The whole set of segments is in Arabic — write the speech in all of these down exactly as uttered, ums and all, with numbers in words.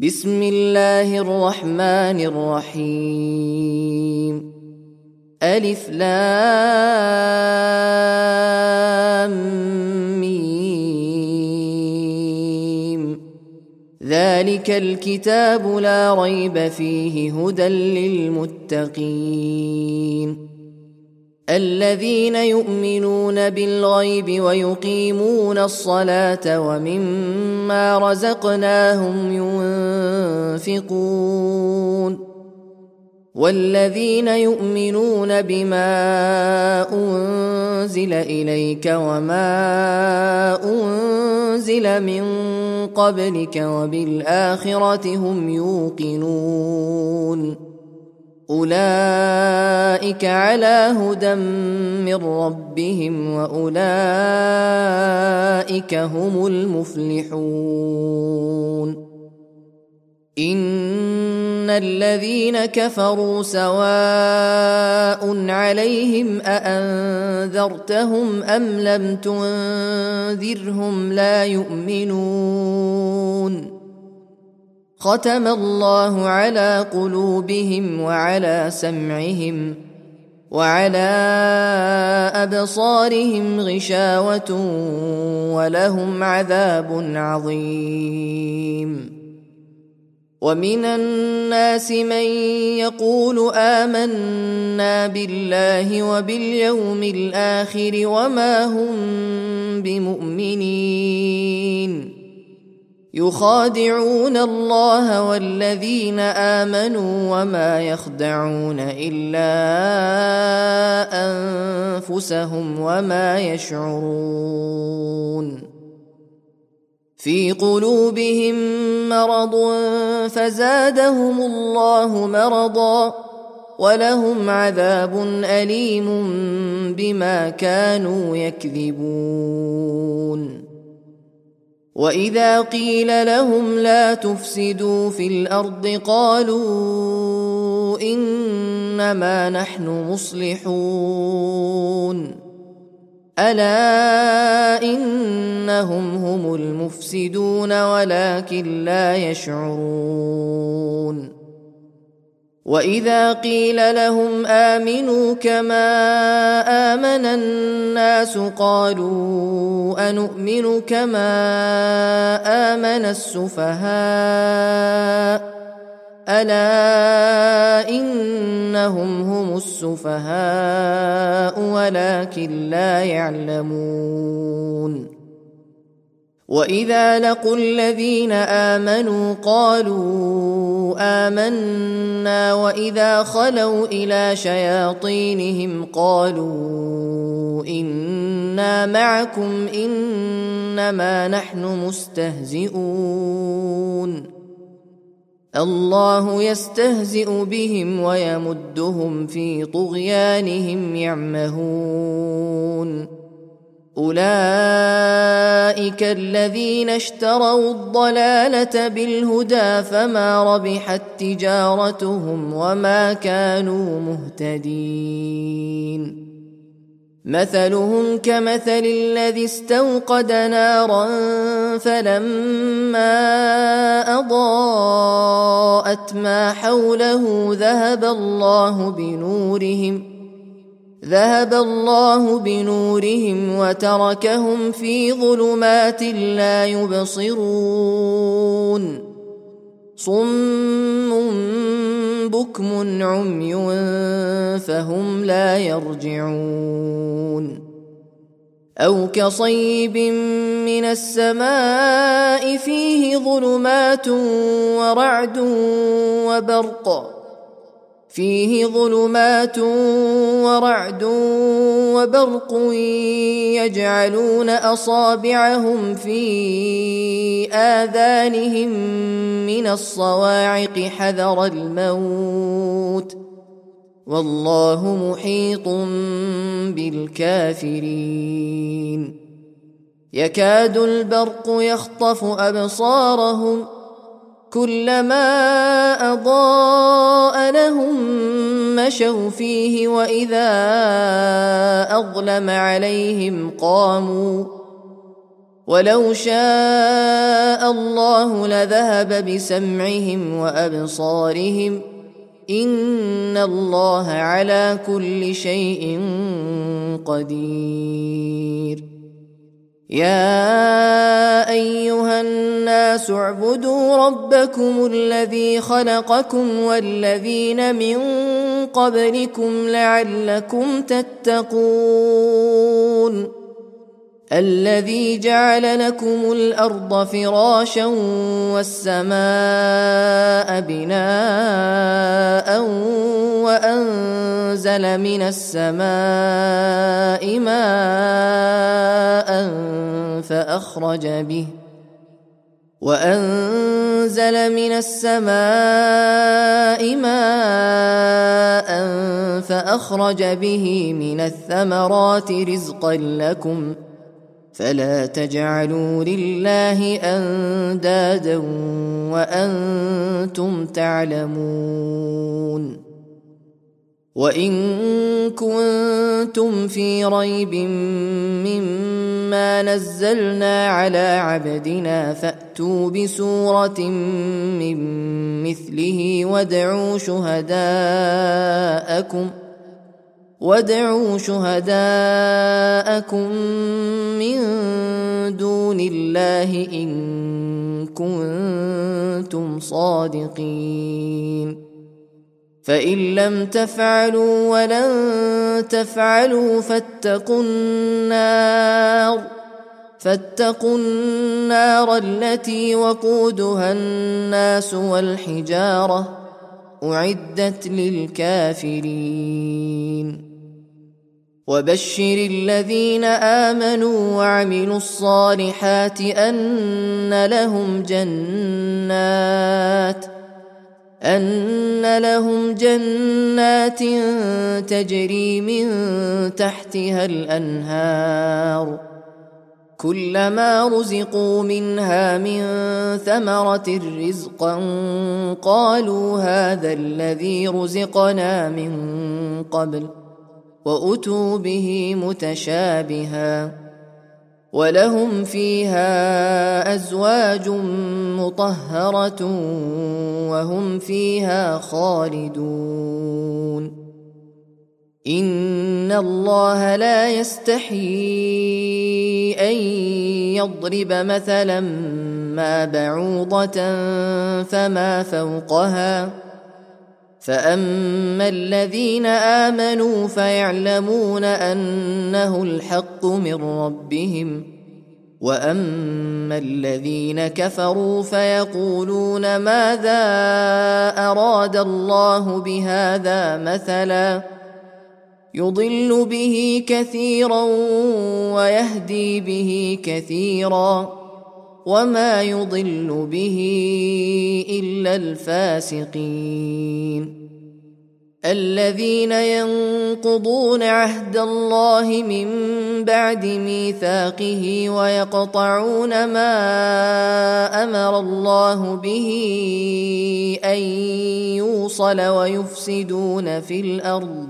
بسم الله الرحمن الرحيم. ألف لام ميم. ذلك الكتاب لا ريب فيه هدى للمتقين الذين يؤمنون بالغيب ويقيمون الصلاة ومما رزقناهم ينفقون والذين يؤمنون بما أنزل إليك وما أنزل من قبلك وبالآخرة هم يوقنون أولئك على هدى من ربهم وأولئك هم المفلحون. إن الذين كفروا سواء عليهم أأنذرتهم أم لم تنذرهم لا يؤمنون. ختم الله على قلوبهم وعلى سمعهم وعلى أبصارهم غشاوة ولهم عذاب عظيم. ومن الناس من يقول آمنا بالله وباليوم الآخر وما هم بمؤمنين يخادعون الله والذين آمنوا وما يخدعون إلا أنفسهم وما يشعرون. في قلوبهم مرض فزادهم الله مرضا ولهم عذاب أليم بما كانوا يكذبون. وإذا قيل لهم لا تفسدوا في الأرض قالوا إنما نحن مصلحون ألا إنهم هم المفسدون ولكن لا يشعرون. وإذا قيل لهم آمنوا كما آمن الناس قالوا أنؤمن كما آمن السفهاء ألا إنهم هم السفهاء ولكن لا يعلمون. وإذا لقوا الذين آمنوا قالوا آمنا وإذا خلوا إلى شياطينهم قالوا إنا معكم إنما نحن مستهزئون الله يستهزئ بهم ويمدهم في طغيانهم يعمهون. أولئك الذين اشتروا الضلالة بالهدى فما ربحت تجارتهم وما كانوا مهتدين. مثلهم كمثل الذي استوقد نارا فلما أضاءت ما حوله ذهب الله بنورهم ذهب الله بنورهم وتركهم في ظلمات لا يبصرون صم بكم عمي فهم لا يرجعون. أو كصيب من السماء فيه ظلمات ورعد وبرق فيه ظلمات ورعد وبرق يجعلون أصابعهم في آذانهم من الصواعق حذر الموت والله محيط بالكافرين. يكاد البرق يخطف أبصارهم كلما أضاء لهم مشوا فيه وإذا أظلم عليهم قاموا ولو شاء الله لذهب بسمعهم وأبصارهم إن الله على كل شيء قدير. يا أيها الناس اعبدوا ربكم الذي خلقكم والذين من قبلكم لعلكم تتقون الذي جعل لكم الأرض فراشا والسماء بناء وأنزل من السماء ماء فأخرج به وأنزل من السماء ماء فأخرج به من الثمرات رزقا لكم فلا تجعلوا لله أندادا وأنتم تعلمون. وإن كنتم في ريب مما نزلنا على عبدنا فأتوا بسورة من مثله وادعوا شهداءكم وادعوا شهداءكم من دون الله إن كنتم صادقين. فإن لم تفعلوا ولن تفعلوا فاتقوا النار فاتقوا النار التي وقودها الناس والحجارة أعدت للكافرين. وبشر الذين آمنوا وعملوا الصالحات أن لهم جنات أن لهم جنات تجري من تحتها الأنهار كلما رزقوا منها من ثمرة رزقا قالوا هذا الذي رزقنا من قبل وأتوا به متشابها ولهم فيها أزواج مطهرة وهم فيها خالدون. إن الله لا يستحيي أن يضرب مثلا ما بعوضة فما فوقها فأما الذين آمنوا فيعلمون أنه الحق من ربهم وأما الذين كفروا فيقولون ماذا أراد الله بهذا مثلا يضل به كثيرا ويهدي به كثيرا وما يضل به إلا الفاسقين الذين ينقضون عهد الله من بعد ميثاقه ويقطعون ما أمر الله به أن يوصل ويفسدون في الأرض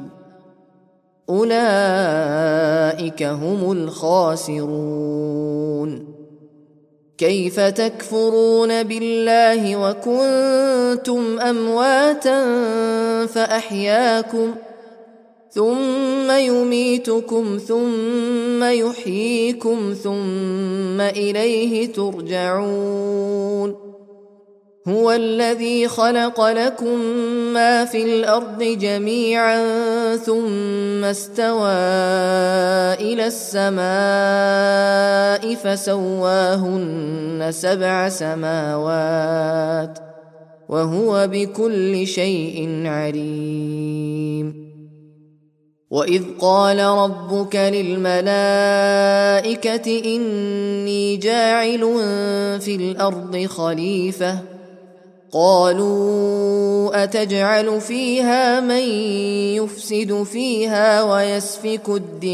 أولئك هم الخاسرون. كيف تكفرون بالله وكنتم أمواتا فأحياكم ثم يميتكم ثم يحييكم ثم إليه ترجعون. هو الذي خلق لكم ما في الأرض جميعا ثم استوى إلى السماء فسواهن سبع سماوات وهو بكل شيء عليم. وإذ قال ربك للملائكة إني جاعل في الأرض خليفة قالوا أتجعل فيها من يفسد فيها ويسفك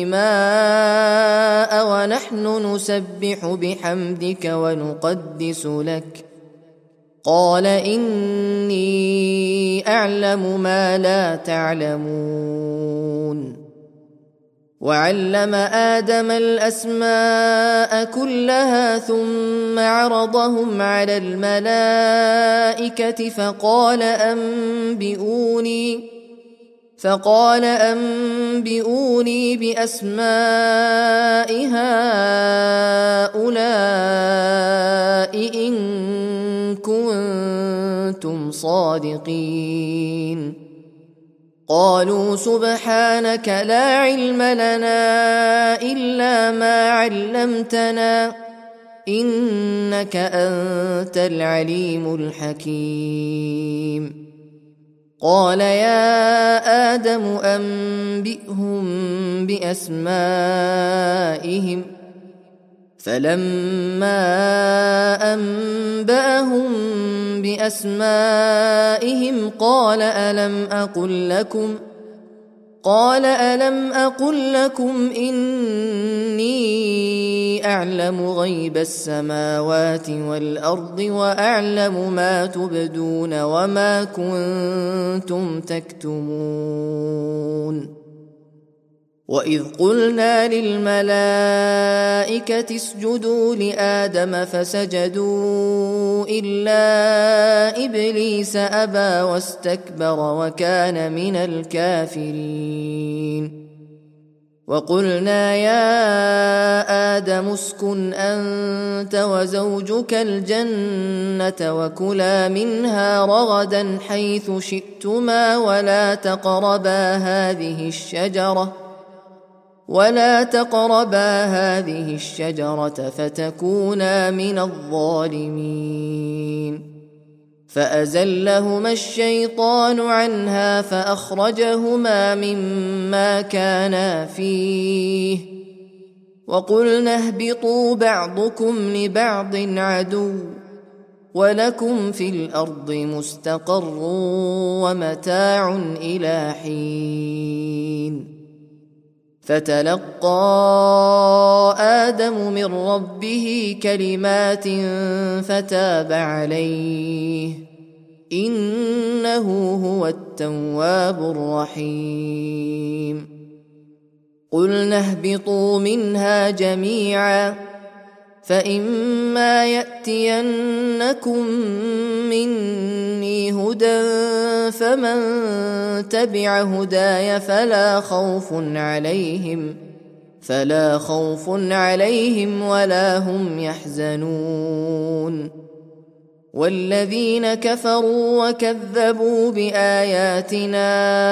الدماء ونحن نسبح بحمدك ونقدس لك قال إني أعلم ما لا تعلمون. وعلم آدم الأسماء كلها ثم عرضهم على الملائكة فقال أنبئوني فقال أنبئوني بأسماء هؤلاء إن كنتم صادقين قالوا سبحانك لا علم لنا إلا ما علمتنا إنك أنت العليم الحكيم قال يا آدم أنبئهم بأسمائهم فلما أنبأهم بأسمائهم قال ألم أقل لكم قال ألم أقل لكم إني أعلم غيب السماوات والأرض وأعلم ما تبدون وما كنتم تكتمون وإذ قلنا للملائكة اسجدوا لآدم فسجدوا إلا إبليس أبى واستكبر وكان من الكافرين وقلنا يا آدم اسكن أنت وزوجك الجنة وكلا منها رغدا حيث شئتما ولا تقربا هذه الشجرة ولا تقربا هذه الشجرة فتكونا من الظالمين فأزلهما الشيطان عنها فأخرجهما مما كانا فيه وقلنا اهبطوا بعضكم لبعض عدو ولكم في الأرض مستقر ومتاع إلى حين فتلقى آدم من ربه كلمات فتاب عليه إنه هو التواب الرحيم قلنا اهبطوا منها جميعا فإما يأتينكم مني هدى فمن تبع هداي فلا خوف عليهم فلا خوف عليهم ولا هم يحزنون والذين كفروا وكذبوا بآياتنا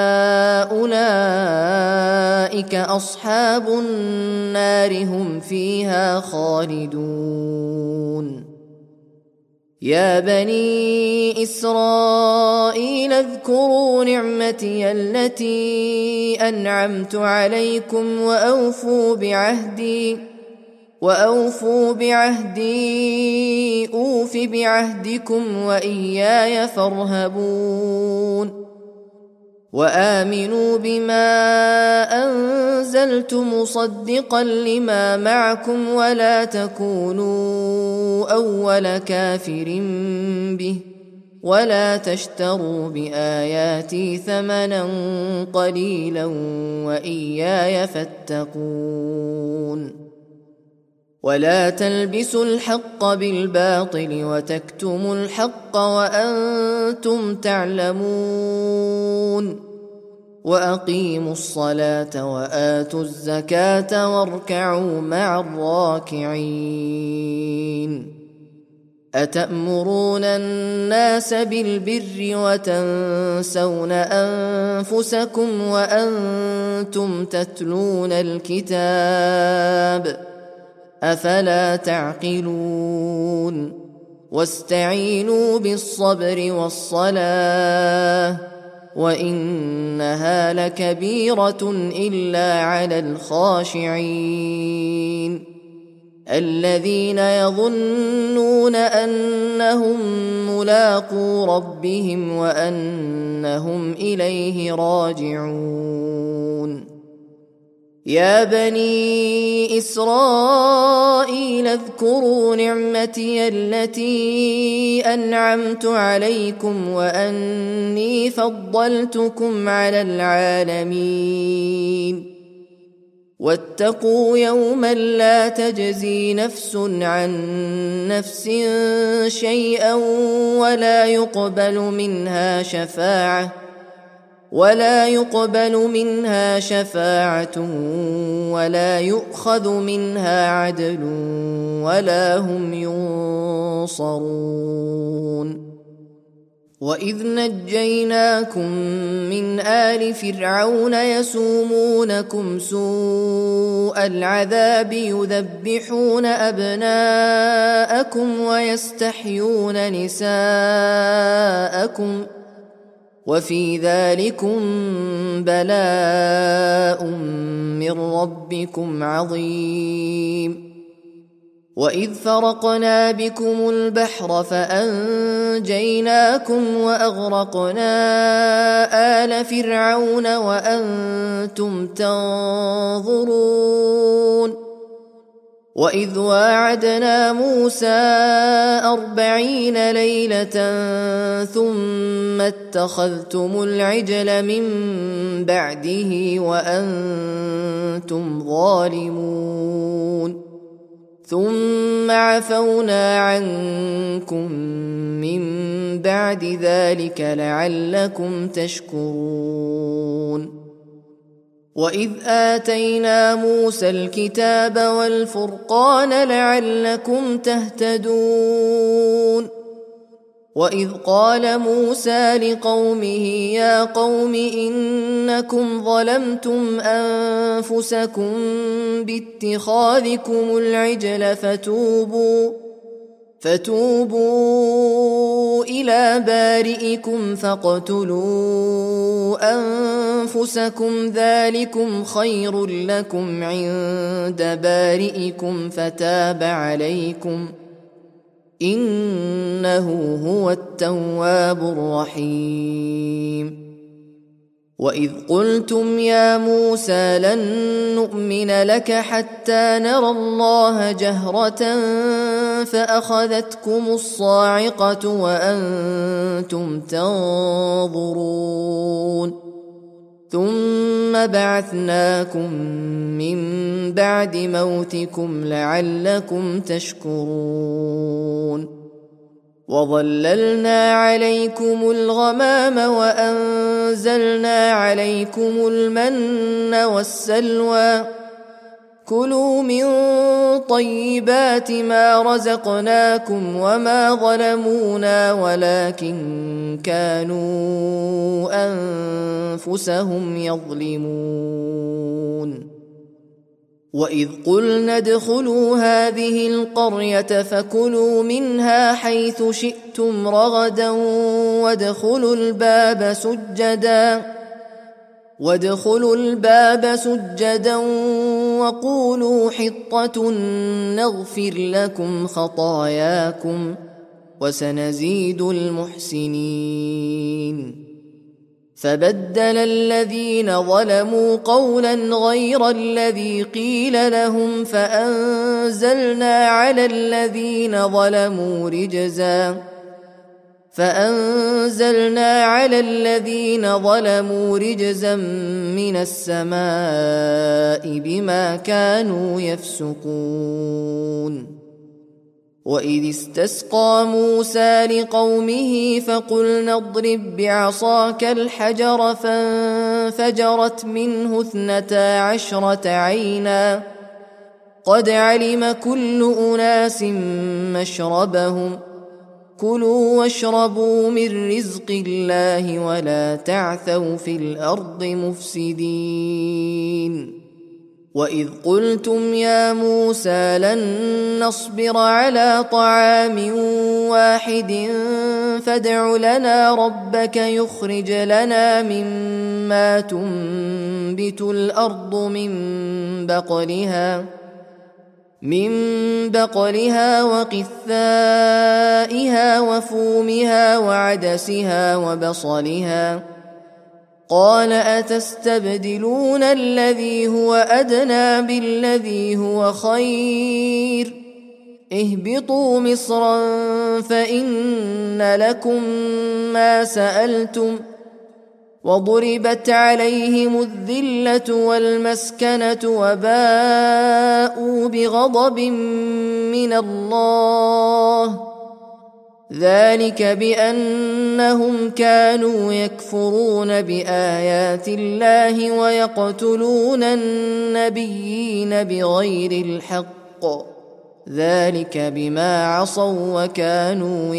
أولئك أصحاب النار هم فيها خالدون يا بني إسرائيل اذكروا نعمتي التي أنعمت عليكم وأوفوا بعهدي وأوفوا بعهدي أوف بعهدكم وإياي فارهبون وآمنوا بما أنزلت مصدقا لما معكم ولا تكونوا أول كافر به ولا تشتروا بآياتي ثمنا قليلا وإياي فاتقون ولا تلبسوا الحق بالباطل وتكتموا الحق وأنتم تعلمون وأقيموا الصلاة وآتوا الزكاة واركعوا مع الراكعين أتأمرون الناس بالبر وتنسون أنفسكم وأنتم تتلون الكتاب أفلا تعقلون واستعينوا بالصبر والصلاة وإنها لكبيرة إلا على الخاشعين الذين يظنون أنهم ملاقو ربهم وأنهم إليه راجعون يا بني إسرائيل اذكروا نعمتي التي أنعمت عليكم وأني فضلتكم على العالمين واتقوا يوما لا تجزي نفس عن نفس شيئا ولا يقبل منها شفاعة ولا يقبل منها شفاعة ولا يؤخذ منها عدل ولا هم ينصرون. وإذ نجيناكم من آل فرعون يسومونكم سوء العذاب يذبحون أبناءكم ويستحيون نساءكم وفي ذلكم بلاء من ربكم عظيم. وإذ فرقنا بكم البحر فأنجيناكم وأغرقنا آل فرعون وأنتم تنظرون. وإذ واعدنا موسى أربعين ليلة ثم اتخذتم العجل من بعده وأنتم ظالمون ثم عفونا عنكم من بعد ذلك لعلكم تشكرون. وإذ آتينا موسى الكتاب والفرقان لعلكم تهتدون. وإذ قال موسى لقومه يا قوم إنكم ظلمتم أنفسكم باتخاذكم العجل فتوبوا فتوبوا إلى بارئكم فاقتلوا أنفسكم ذلكم خير لكم عند بارئكم فتاب عليكم إنه هو التواب الرحيم. وإذ قلتم يا موسى لن نؤمن لك حتى نرى الله جهرة فأخذتكم الصاعقة وأنتم تنظرون ثم بعثناكم من بعد موتكم لعلكم تشكرون. وظللنا عليكم الغمام وأنزلنا عليكم المن والسلوى كلوا من طيبات ما رزقناكم وما ظلمونا ولكن كانوا أنفسهم يظلمون. وإذ قلنا ادخلوا هذه القرية فكلوا منها حيث شئتم رغدا وادخلوا الباب سجدا وادخلوا الباب سجدا وقولوا حطة نغفر لكم خطاياكم وسنزيد المحسنين. فبدل الذين ظلموا قولا غير الذي قيل لهم فأنزلنا على الذين ظلموا رجزا فأنزلنا على الذين ظلموا رجزا من السماء بما كانوا يفسقون. وإذ استسقى موسى لقومه فقلنا اضرب بعصاك الحجر فانفجرت منه اثنتا عشرة عينا قد علم كل أناس مشربهم كلوا واشربوا من رزق الله ولا تعثوا في الأرض مفسدين. وإذ قلتم يا موسى لن نصبر على طعام واحد فادع لنا ربك يخرج لنا مما تنبت الأرض من بقلها من بقلها وقثائها وفومها وعدسها وبصلها قال أتستبدلون الذي هو أدنى بالذي هو خير اهبطوا مصرا فإن لكم ما سألتم وضربت عليهم الذلة والمسكنة وباءوا بغضب من الله ذلك بأنهم كانوا يكفرون بآيات الله ويقتلون النبيين بغير الحق ذلك بما عصوا وكانوا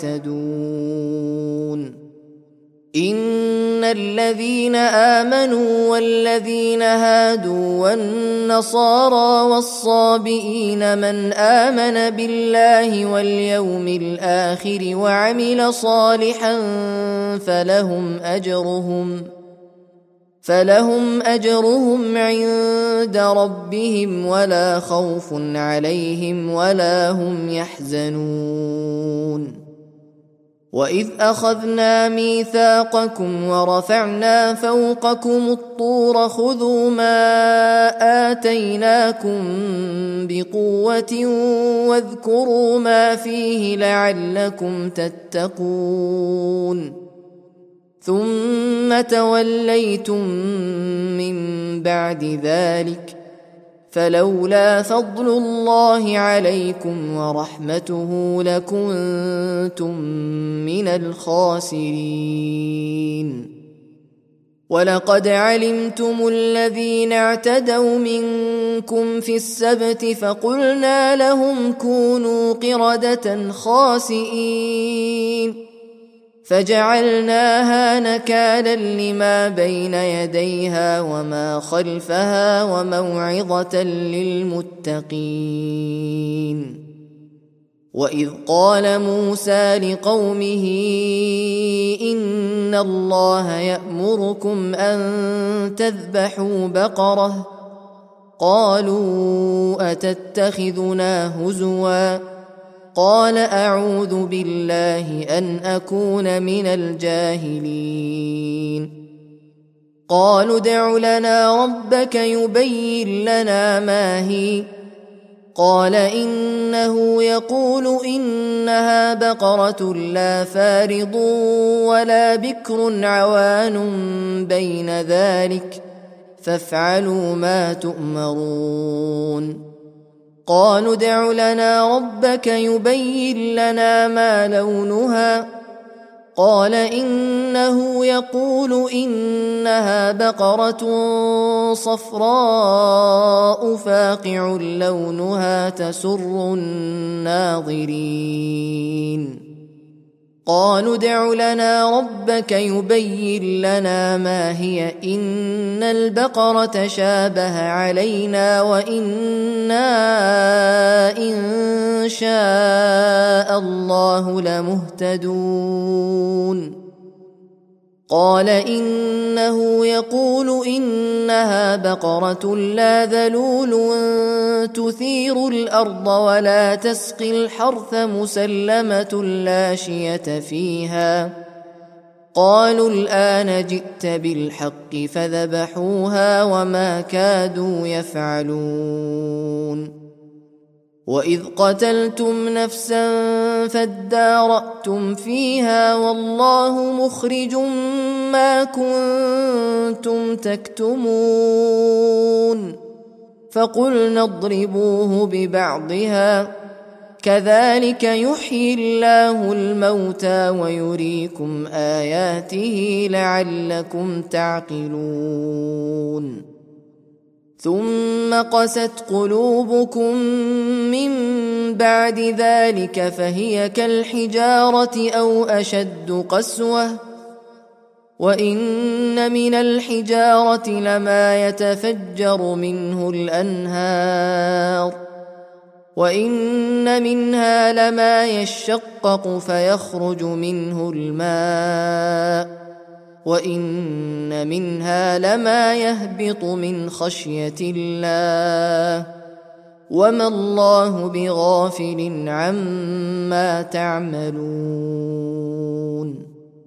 يعتدون إن الذين آمنوا والذين هادوا والنصارى والصابئين من آمن بالله واليوم الآخر وعمل صالحا فلهم أجرهم فلهم أجرهم عند ربهم ولا خوف عليهم ولا هم يحزنون وإذ أخذنا ميثاقكم ورفعنا فوقكم الطور خذوا ما آتيناكم بقوة واذكروا ما فيه لعلكم تتقون ثم توليتم من بعد ذلك فلولا فضل الله عليكم ورحمته لكنتم من الخاسرين ولقد علمتم الذين اعتدوا منكم في السبت فقلنا لهم كونوا قردة خاسئين فجعلناها نكالا لما بين يديها وما خلفها وموعظة للمتقين وإذ قال موسى لقومه إن الله يأمركم أن تذبحوا بقرة قالوا أتتخذنا هزوا قال أعوذ بالله أن أكون من الجاهلين قالوا ادع لنا ربك يبين لنا ما هي قال إنه يقول إنها بقرة لا فارض ولا بكر عوان بين ذلك فافعلوا ما تؤمرون قالوا ادع لنا ربك يبين لنا ما لونها قال إنه يقول إنها بقرة صفراء فاقع لونها تسر الناظرين قالوا ادع لنا ربك يبين لنا ما هي إن البقرة شابه علينا وإنا إن شاء الله لمهتدون قال إنه يقول إنها بقرة لا ذلول تثير الأرض ولا تسقي الحرث مسلمة لا شية فيها قالوا الآن جئت بالحق فذبحوها وما كادوا يفعلون وإذ قتلتم نفسا فادارأتم فيها والله مخرج ما كنتم تكتمون فقلنا اضربوه ببعضها كذلك يحيي الله الموتى ويريكم آياته لعلكم تعقلون ثم قست قلوبكم من بعد ذلك فهي كالحجارة أو أشد قسوة وإن من الحجارة لما يتفجر منه الأنهار وإن منها لما يشقق فيخرج منه الماء وإن منها لما يهبط من خشية الله وما الله بغافل عما تعملون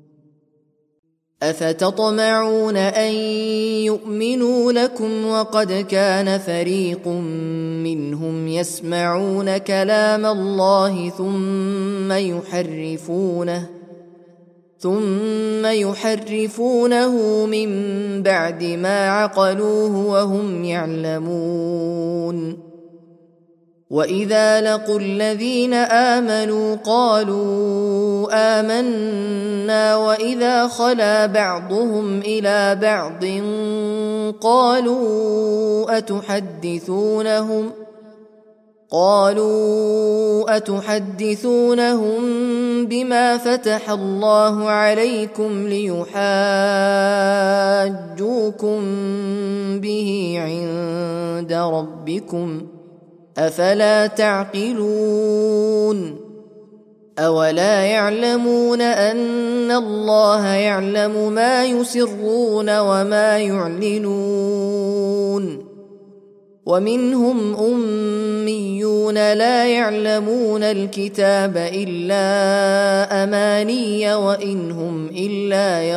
أفتطمعون أن يؤمنوا لكم وقد كان فريق منهم يسمعون كلام الله ثم يحرفونه ثم يحرفونه من بعد ما عقلوه وهم يعلمون. وإذا لقوا الذين آمنوا قالوا آمنا وإذا خلا بعضهم إلى بعض قالوا أتحدثونهم قالوا أتحدثونهم بما فتح الله عليكم ليحاجوكم به عند ربكم أفلا تعقلون. أولا يعلمون أن الله يعلم ما يسرون وما يعلنون. ومنهم أميون لا يعلمون الكتاب إلا أماني وإن هم إلا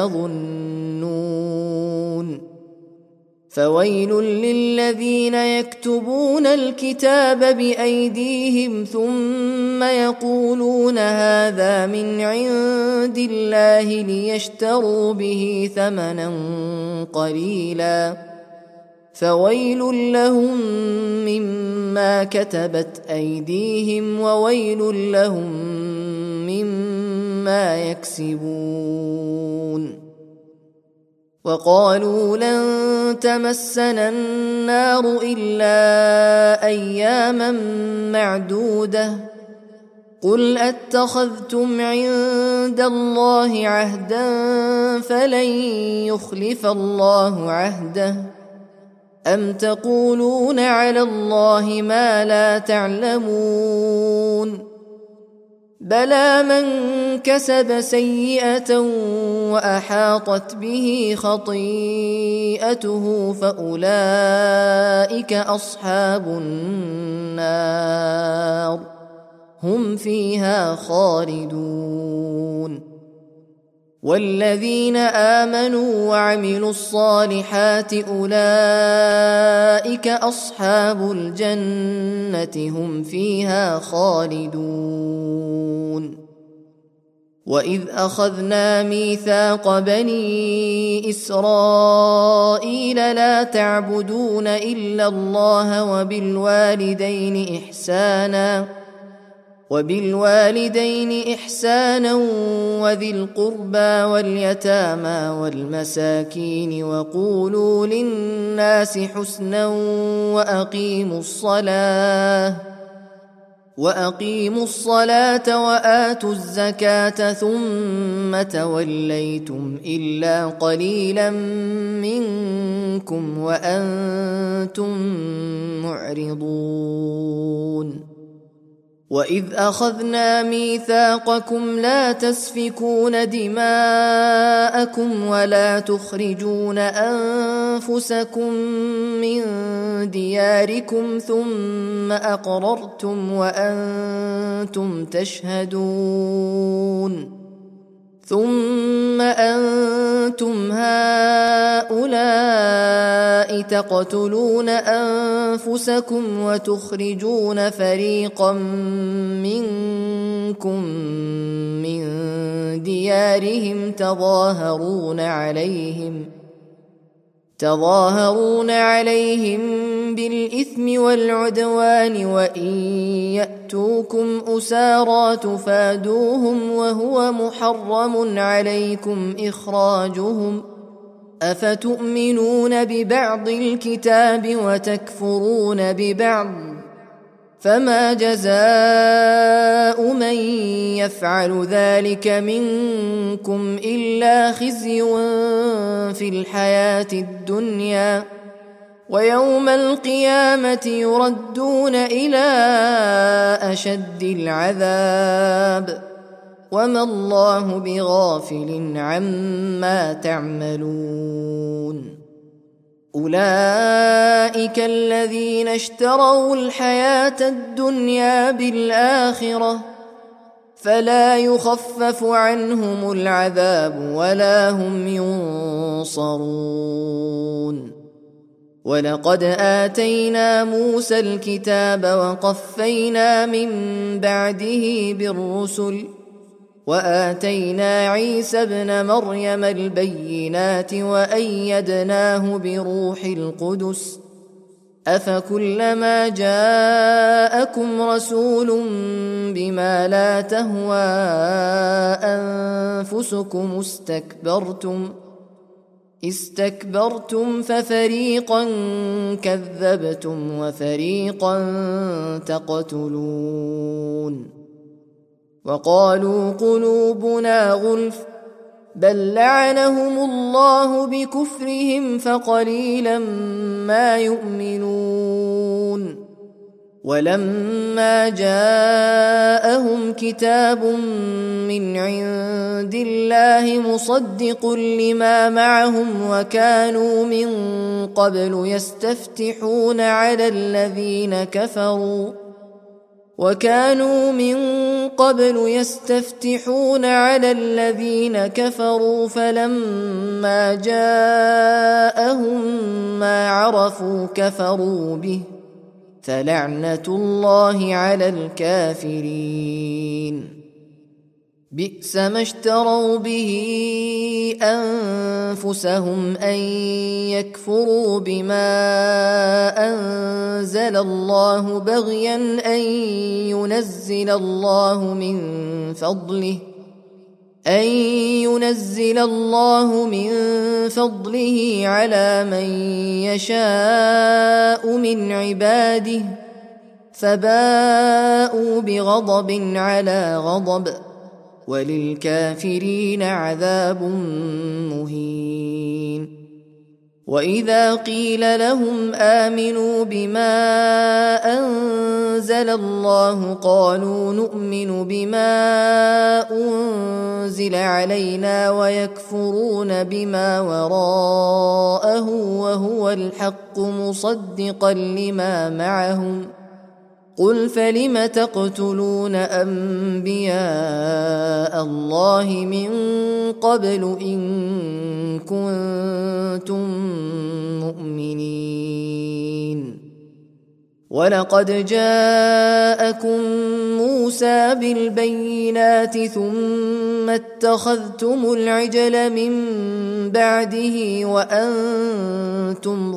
يظنون. فويل للذين يكتبون الكتاب بأيديهم ثم يقولون هذا من عند الله ليشتروا به ثمنا قليلا فويل لهم مما كتبت أيديهم وويل لهم مما يكسبون. وقالوا لن تمسنا النار إلا أياما معدودة قل أتخذتم عند الله عهدا فلن يخلف الله عهده أم تقولون على الله ما لا تعلمون. بلى من كسب سيئة وأحاطت به خطيئته فأولئك أصحاب النار هم فيها خالدون. والذين آمنوا وعملوا الصالحات أولئك أصحاب الجنة هم فيها خالدون. وإذ أخذنا ميثاق بني إسرائيل لا تعبدون إلا الله وبالوالدين إحسانا وبالوالدين إحسانا وذي القربى واليتامى والمساكين وقولوا للناس حسنا وأقيموا الصلاة وأقيموا الصلاة وآتوا الزكاة ثم توليتم إلا قليلا منكم وأنتم معرضون. وإذ أخذنا ميثاقكم لا تسفكون دماءكم ولا تخرجون أنفسكم من دياركم ثم أقررتم وأنتم تشهدون ثم أنتم هؤلاء تقتلون أنفسكم وتخرجون فريقا منكم من ديارهم تظاهرون عليهم تظاهرون عليهم بالإثم والعدوان وإن يأتوكم أسارى تفادوهم وهو محرم عليكم إخراجهم أفتؤمنون ببعض الكتاب وتكفرون ببعض فما جزاء من يفعل ذلك منكم إلا خزي في الحياة الدنيا ويوم القيامة يردون إلى أشد العذاب وما الله بغافل عما تعملون. أولئك الذين اشتروا الحياة الدنيا بالآخرة فلا يخفف عنهم العذاب ولا هم ينصرون. ولقد آتينا موسى الكتاب وقفينا من بعده بالرسل وآتينا عيسى ابن مريم البينات وأيدناه بروح القدس أفكلما جاءكم رسول بما لا تهوى أنفسكم استكبرتم استكبرتم ففريقا كذبتم وفريقا تقتلون وقالوا قلوبنا غلف بل لعنهم الله بكفرهم فقليلا ما يؤمنون ولما جاءهم كتاب من عند الله مصدق لما معهم وكانوا من قبل يستفتحون على الذين كفروا وكانوا من قبل يستفتحون على الذين كفروا فلما جاءهم ما عرفوا كفروا به فلعنة الله على الكافرين بئس ما اشتروا به أنفسهم أن يكفروا بما أنزل الله بغيا أن ينزل الله من فضله أن ينزل الله من فضله على من يشاء من عباده فباءوا بغضب على غضب وللكافرين عذاب مهين وإذا قيل لهم آمنوا بما أنزل الله قالوا نؤمن بما أنزل علينا ويكفرون بما وراءه وهو الحق مصدقا لما معهم قل فلم تقتلون أنبياء الله من قبل إن كنتم مؤمنين ولقد جاءكم موسى بالبينات ثم اتخذتم العجل من بعده وأنتم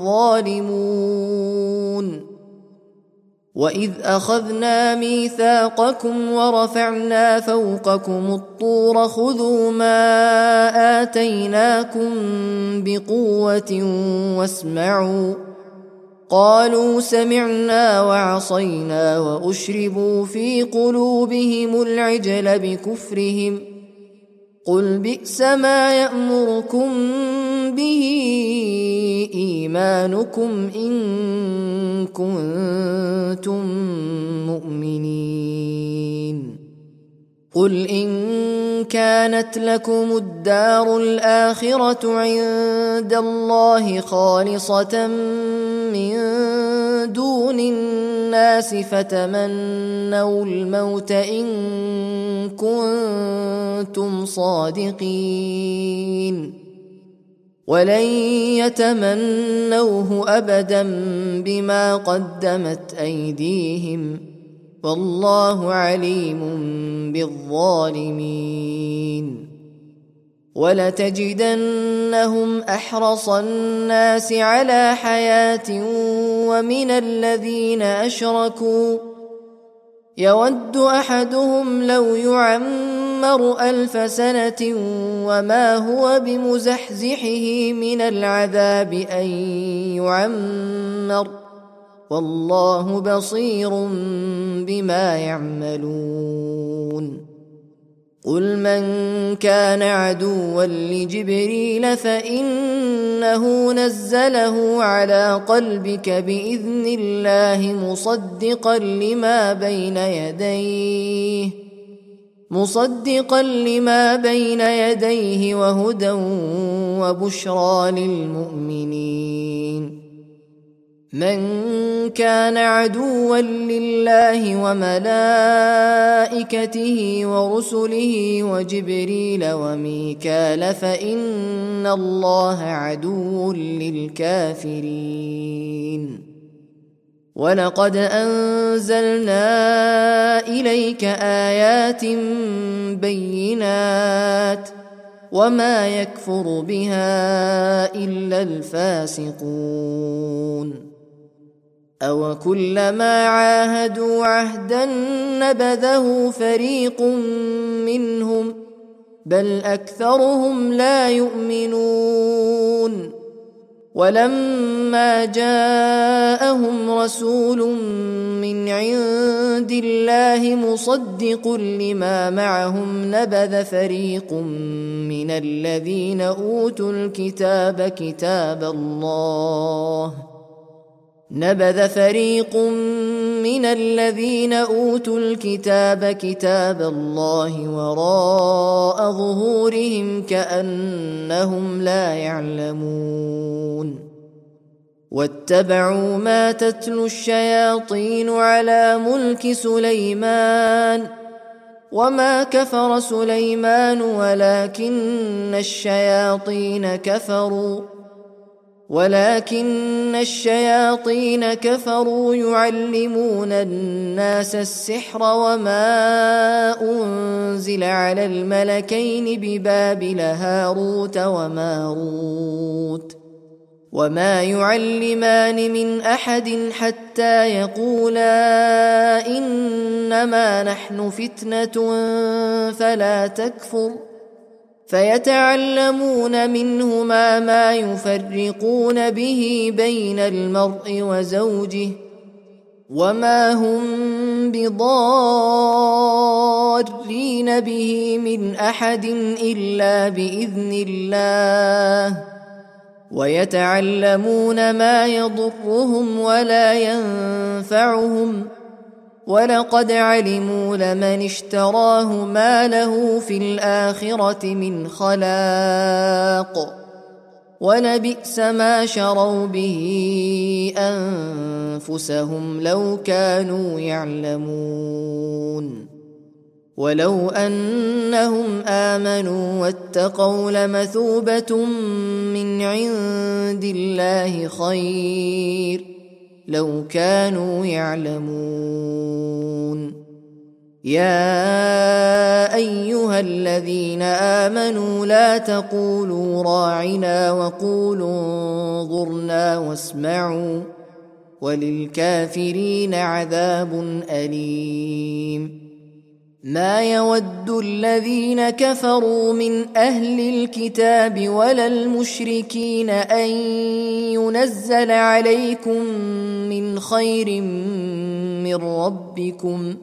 ظالمون وإذ أخذنا ميثاقكم ورفعنا فوقكم الطور خذوا ما آتيناكم بقوة واسمعوا قالوا سمعنا وعصينا وأشربوا في قلوبهم العجل بكفرهم قل بئس ما يأمركم به إيمانكم إن كنتم مؤمنين قل إن كانت لكم الدار الآخرة عند الله خالصة من دون الناس فتمنوا الموت إن كنتم صادقين ولن يتمنوه أبدا بما قدمت أيديهم والله عليم بالظالمين ولتجدنهم أحرص الناس على حياة ومن الذين أشركوا يود أحدهم لو يعمر ألف سنة وما هو بمزحزحه من العذاب أن يعمر والله بصير بما يعملون قل من كان عدوا لجبريل فإنه نزله على قلبك بإذن الله مصدقا لما بين يديه مصدقا لما بين يديه وهدى وبشرى للمؤمنين من كان عدوا لله وملائكته ورسله وجبريل وميكال فإن الله عدو للكافرين ولقد أنزلنا إليك آيات بينات وما يكفر بها إلا الفاسقون أو كلما عاهدوا عهدا نبذه فريق منهم بل أكثرهم لا يؤمنون ولما جاءهم رسول من عند الله مصدق لما معهم نبذ فريق من الذين أوتوا الكتاب كتاب الله نبذ فريق من الذين أوتوا الكتاب كتاب الله وراء ظهورهم كأنهم لا يعلمون واتبعوا ما تتلو الشياطين على ملك سليمان وما كفر سليمان ولكن الشياطين كفروا ولكن الشياطين كفروا يعلمون الناس السحر وما أنزل على الملكين ببابل هاروت وماروت وما يعلمان من أحد حتى يقولا إنما نحن فتنة فلا تكفر فيتعلمون منهما ما يفرقون به بين المرء وزوجه وما هم بضارين به من أحد إلا بإذن الله ويتعلمون ما يضرهم ولا ينفعهم ولقد علموا لمن اشتراه ما له في الآخرة من خلاق ولبئس ما شروا به أنفسهم لو كانوا يعلمون ولو أنهم آمنوا واتقوا لمثوبة من عند الله خير لو كانوا يعلمون يا أيها الذين آمنوا لا تقولوا راعنا وقولوا انظرنا واسمعوا وللكافرين عذاب أليم ما يود الذين كفروا من أهل الكتاب ولا المشركين أن ينزل عليكم من خير من ربكم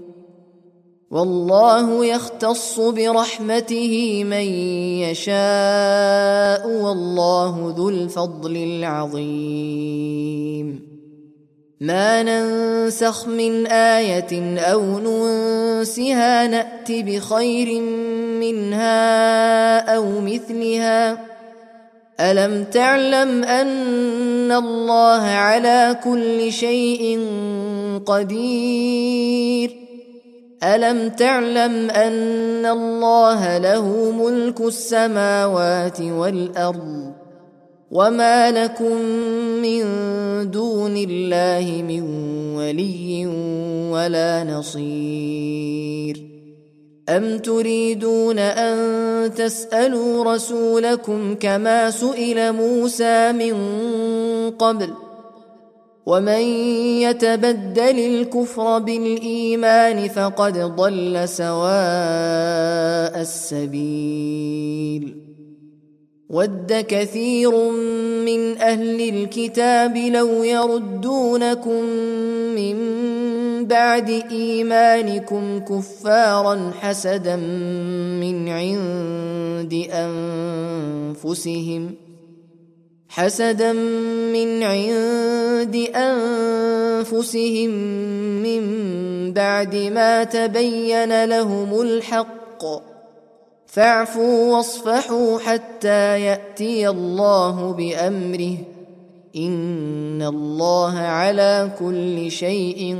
والله يختص برحمته من يشاء والله ذو الفضل العظيم ما ننسخ من آية أو ننسها نأت بخير منها أو مثلها ألم تعلم أن الله على كل شيء قدير ألم تعلم أن الله له ملك السماوات والأرض وما لكم من دون الله من ولي ولا نصير أم تريدون أن تسألوا رسولكم كما سئل موسى من قبل ومن يتبدل الكفر بالإيمان فقد ضل سواء السبيل ود كثير من أهل الكتاب لو يردونكم من بعد إيمانكم كفارا حسدا من عند أنفسهم حسدا من عند أنفسهم من بعد ما تبين لهم الحق فاعفوا واصفحوا حتى يأتي الله بأمره إن الله على كل شيء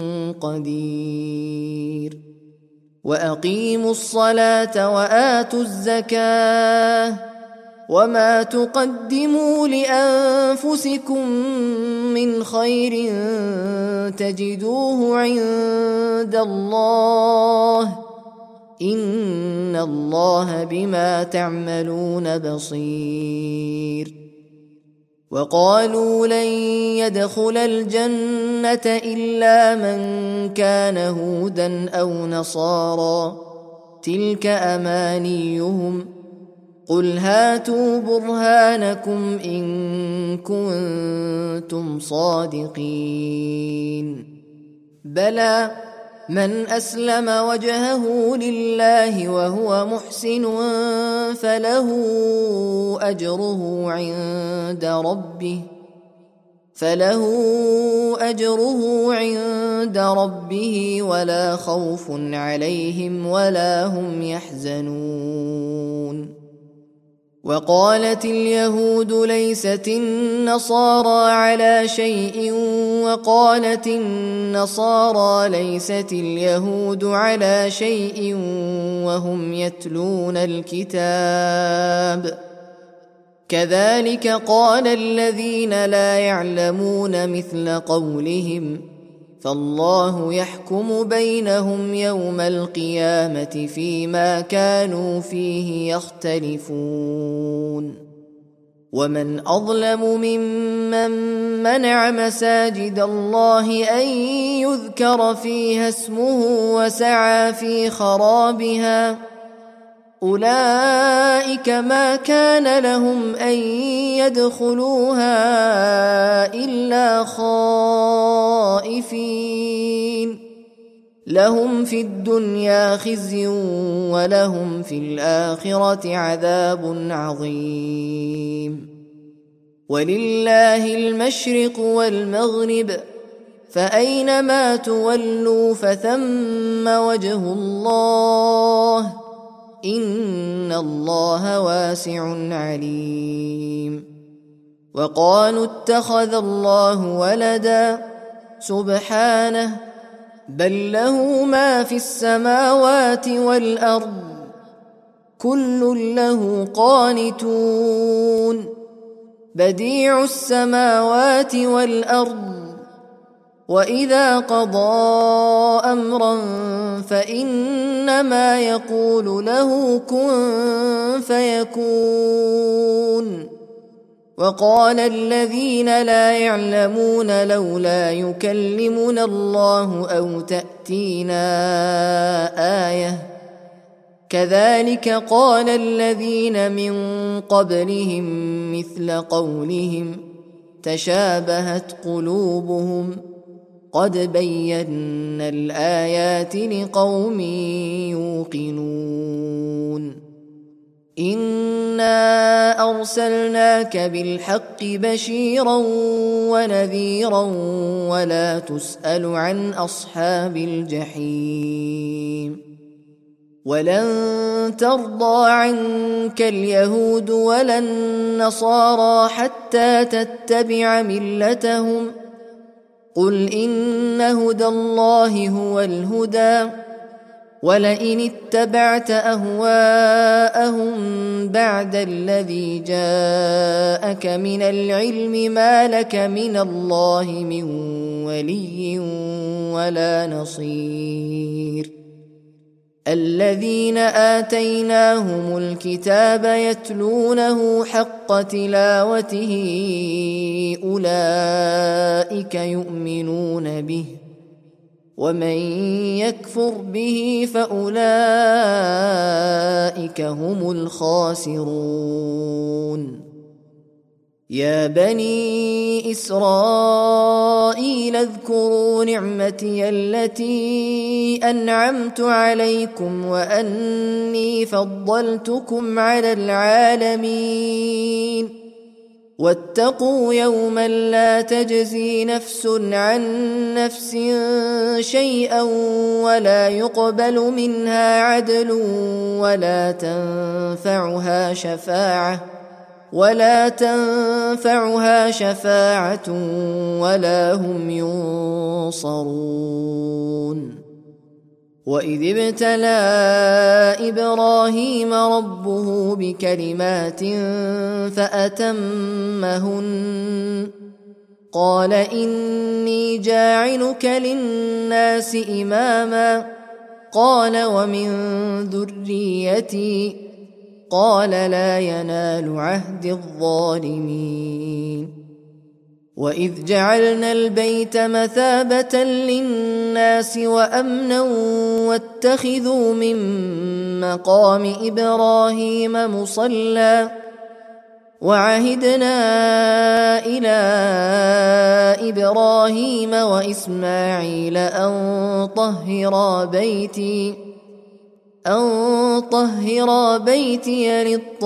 قدير وأقيموا الصلاة وآتوا الزكاة وما تقدموا لأنفسكم من خير تجدوه عند الله إن الله بما تعملون بصير. وقالوا لن يدخل الجنة إلا من كان هودا أو نصارى تلك أمانيهم قل هاتوا برهانكم إن كنتم صادقين. بلى من أسلم وجهه لله وهو محسن فله أجره عند ربه فله أجره عند ربه ولا خوف عليهم ولا هم يحزنون. وقالت اليهود ليست النصارى على شيء وقالت النصارى ليست اليهود على شيء وهم يتلون الكتاب كذلك قال الذين لا يعلمون مثل قولهم فالله يحكم بينهم يوم القيامة فيما كانوا فيه يختلفون. ومن أظلم ممن منع مساجد الله أن يذكر فيها اسمه وسعى في خرابها أولئك ما كان لهم أن يدخلوها إلا خائفين لهم في الدنيا خزي ولهم في الآخرة عذاب عظيم. ولله المشرق والمغرب فأينما تولوا فثم وجه الله إن الله واسع عليم. وقالوا اتخذ الله ولدا سبحانه بل له ما في السماوات والأرض كل له قانتون بديع السماوات والأرض وإذا قضى أمرا فإنما يقول له كن فيكون. وقال الذين لا يعلمون لولا يكلمنا الله أو تأتينا آية كذلك قال الذين من قبلهم مثل قولهم تشابهت قلوبهم قد بينا الآيات لقوم يوقنون. إنا أرسلناك بالحق بشيرا ونذيرا ولا تسأل عن أصحاب الجحيم. ولن ترضى عنك اليهود ولا النصارى حتى تتبع ملتهم قل إن هدى الله هو الهدى ولئن اتبعت أهواءهم بعد الذي جاءك من العلم ما لك من الله من ولي ولا نصير. الذين آتيناهم الكتاب يتلونه حق تلاوته أولئك يؤمنون به ومن يكفر به فأولئك هم الخاسرون. يا بني إسرائيل اذكروا نعمتي التي أنعمت عليكم وأني فضلتكم على العالمين واتقوا يوما لا تجزي نفس عن نفس شيئا ولا يقبل منها عدل ولا تنفعها شفاعة ولا تنفعها شفاعة ولا هم ينصرون. وإذ ابتلى إبراهيم ربه بكلمات فأتمهن قال إني جاعلك للناس إماما قال ومن ذريتي قال لا ينال عهد الظالمين وإذ جعلنا البيت مثابة للناس وأمنا واتخذوا من مقام إبراهيم مصلى وعهدنا إلى إبراهيم وإسماعيل أن طهرا بيتي أن طهرا بيتي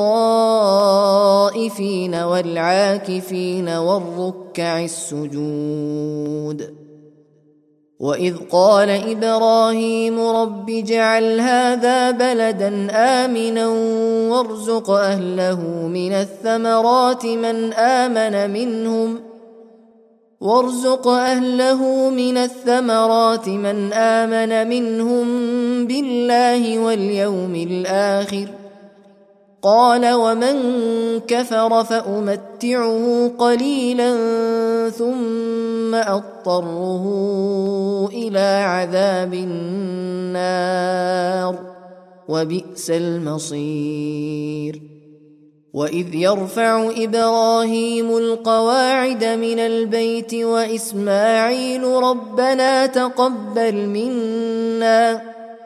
للطائفين والعاكفين والركع السجود وإذ قال إبراهيم رب اجعل هذا بلدا آمنا وارزق أهله من الثمرات من آمن منهم وارزق أهله من الثمرات من آمن منهم بالله واليوم الآخر قال ومن كفر فأمتعه قليلا ثم أضطره إلى عذاب النار وبئس المصير وإذ يرفع إبراهيم القواعد من البيت وإسماعيل ربنا تقبل منا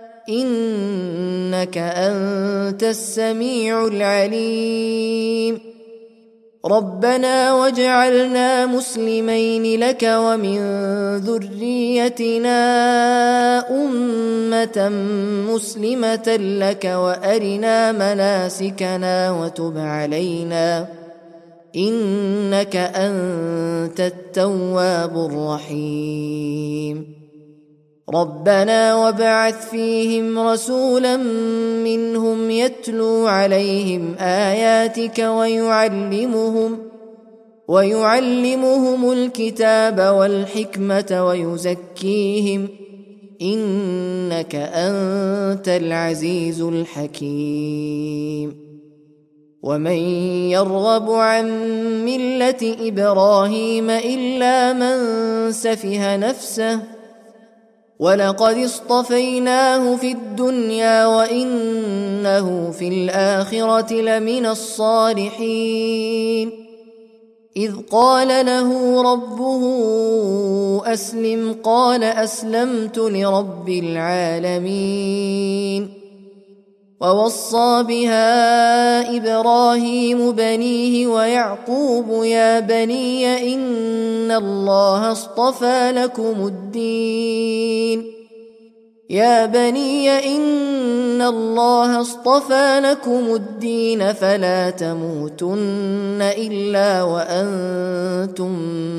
إنك أنت السميع العليم ربنا واجعلنا مسلمين لك ومن ذريتنا أمة مسلمة لك وأرنا مناسكنا وتب علينا إنك أنت التواب الرحيم ربنا وابعث فيهم رسولا منهم يتلو عليهم آياتك ويعلمهم ويعلمهم الكتاب والحكمة ويزكيهم إنك أنت العزيز الحكيم ومن يرغب عن ملة إبراهيم إلا من سفه نفسه ولقد اصطفيناه في الدنيا وإنه في الآخرة لمن الصالحين إذ قال له ربه أسلم قال أسلمت لرب العالمين ووصى بها إبراهيم بنيه ويعقوب يا بني إن الله اصطفى لكم الدين يا بني إن الله اصطفى لكم الدين فلا تموتن إلا وأنتم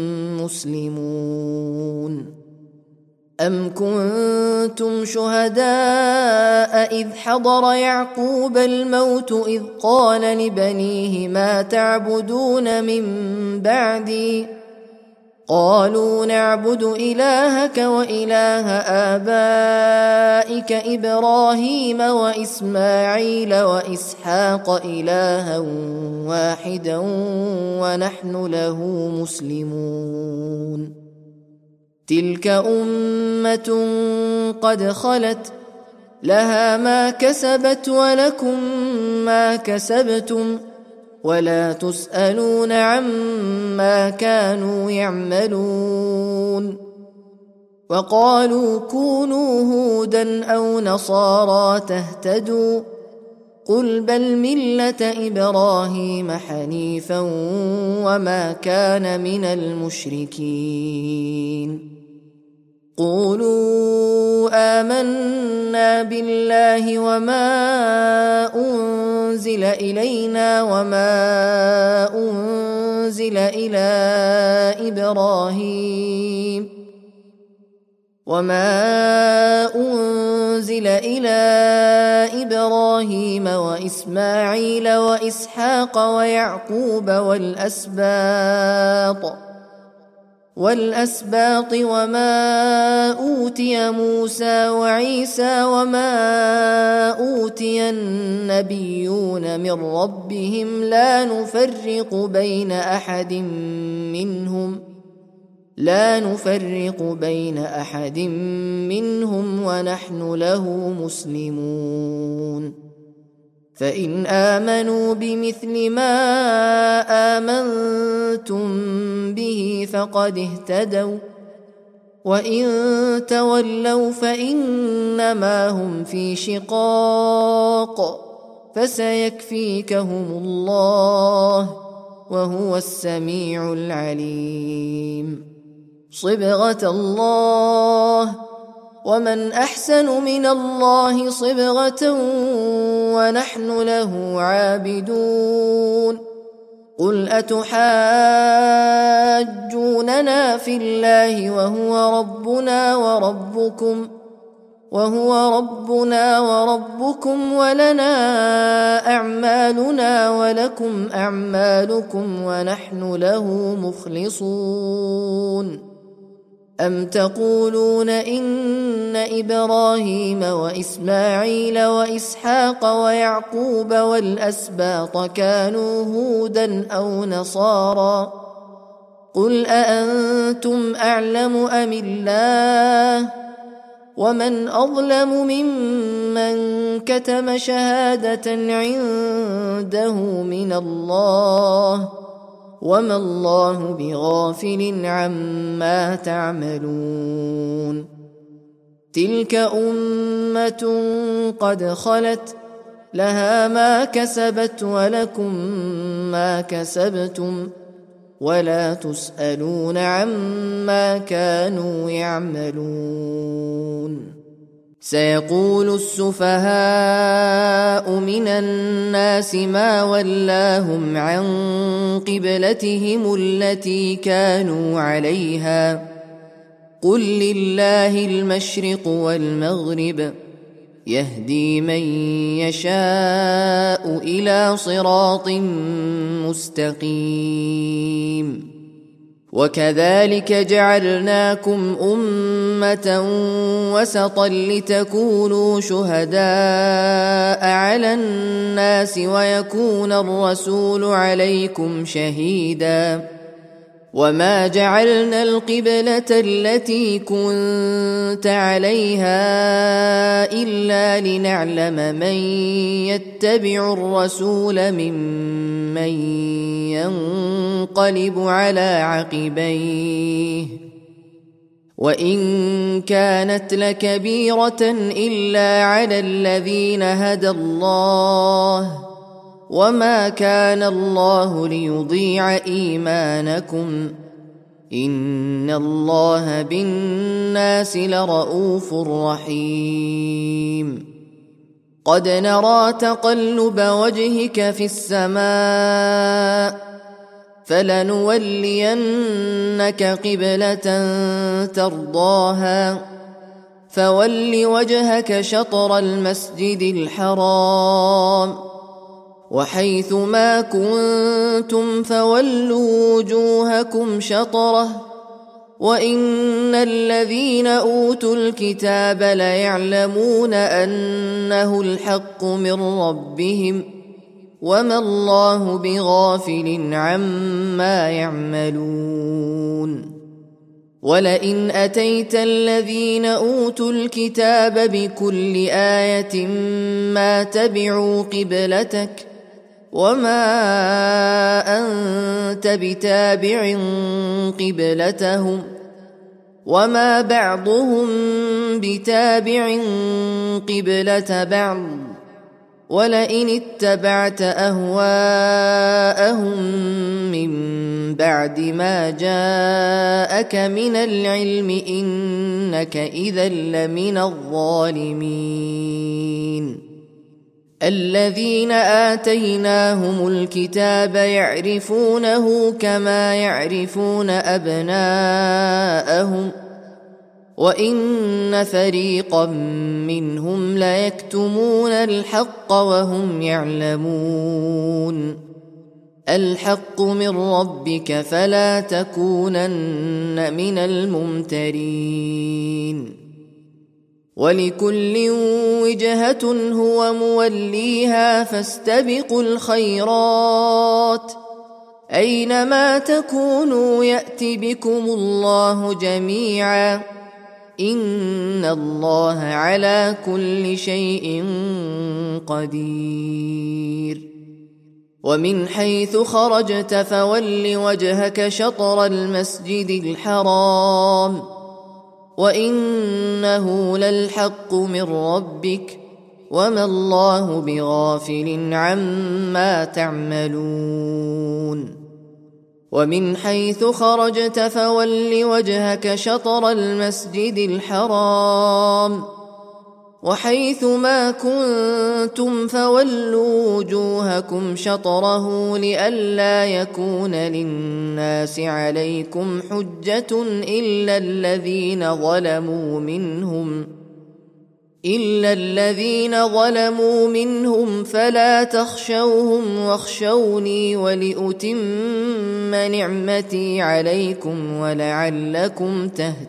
مسلمون أم كنتم شهداء إذ حضر يعقوب الموت إذ قال لبنيه ما تعبدون من بعدي قالوا نعبد إلهك وإله آبائك إبراهيم وإسماعيل وإسحاق إلها واحدا ونحن له مسلمون تلك أمة قد خلت لها ما كسبت ولكم ما كسبتم ولا تسألون عما كانوا يعملون وقالوا كونوا هودا أو نصارى تهتدوا قل بل ملة إبراهيم حنيفا وما كان من المشركين قولوا آمنا بالله وما أنزل إلينا وما أنزل إلى إبراهيم وما أنزل إلى إبراهيم وإسماعيل وإسحاق ويعقوب والأسباط والأسباط وما أوتي موسى وعيسى وما أوتي النبيون من ربهم لا نفرق بين أحد منهم لا نفرق بين أحد منهم ونحن له مسلمون فإن آمنوا بمثل ما آمنتم به فقد اهتدوا وإن تولوا فإنما هم في شقاق فسيكفيكهم الله وهو السميع العليم صبغة الله ومن أحسن من الله صبغة ونحن له عابدون قل أتحاجوننا في الله وهو ربنا وربكم وهو ربنا وربكم ولنا أعمالنا ولكم أعمالكم ونحن له مخلصون أم تقولون إن إبراهيم وإسماعيل وإسحاق ويعقوب والأسباط كانوا هودا أو نصارى قل أأنتم أعلم أم الله ومن أظلم ممن كتم شهادة عنده من الله وما الله بغافل عما تعملون تلك أمة قد خلت لها ما كسبت ولكم ما كسبتم ولا تسألون عما كانوا يعملون سيقول السفهاء من الناس ما ولاهم عن قبلتهم التي كانوا عليها قل لله المشرق والمغرب يهدي من يشاء إلى صراط مستقيم وكذلك جعلناكم أمة وسطا لتكونوا شهداء على الناس ويكون الرسول عليكم شهيدا وما جعلنا القبلة التي كنت عليها إلا لنعلم من يتبع الرسول ممن ينقلب على عقبيه وإن كانت لكبيرة إلا على الذين هدى الله وما كان الله ليضيع إيمانكم إن الله بالناس لرؤوف رحيم قد نرى تقلب وجهك في السماء فلنولينك قبلة ترضاها فول وجهك شطر المسجد الحرام وحيث ما كنتم فولوا وجوهكم شطره وإن الذين أوتوا الكتاب ليعلمون أنه الحق من ربهم وما الله بغافل عما يعملون ولئن أتيت الذين أوتوا الكتاب بكل آية ما تبعوا قبلتك وما أنت بتابع قبلتهم وما بعضهم بتابع قبلة بعض ولئن اتبعت أهواءهم من بعد ما جاءك من العلم إنك إذا لمن الظالمين الذين آتيناهم الكتاب يعرفونه كما يعرفون أبناءهم وإن فريقا منهم ليكتمون الحق وهم يعلمون الحق من ربك فلا تكونن من الممترين ولكل وجهة هو موليها فاستبقوا الخيرات أينما تكونوا يأت بكم الله جميعا إن الله على كل شيء قدير ومن حيث خرجت فول وجهك شطر المسجد الحرام وإنه للحق من ربك وما الله بغافل عما تعملون ومن حيث خرجت فول وجهك شطر المسجد الحرام وحيث ما كنتم فولوا وجوهكم شطره لئلا يكون للناس عليكم حجة إلا الذين ظلموا منهم إلا الذين ظلموا منهم فلا تخشوهم واخشوني ولأتم نعمتي عليكم ولعلكم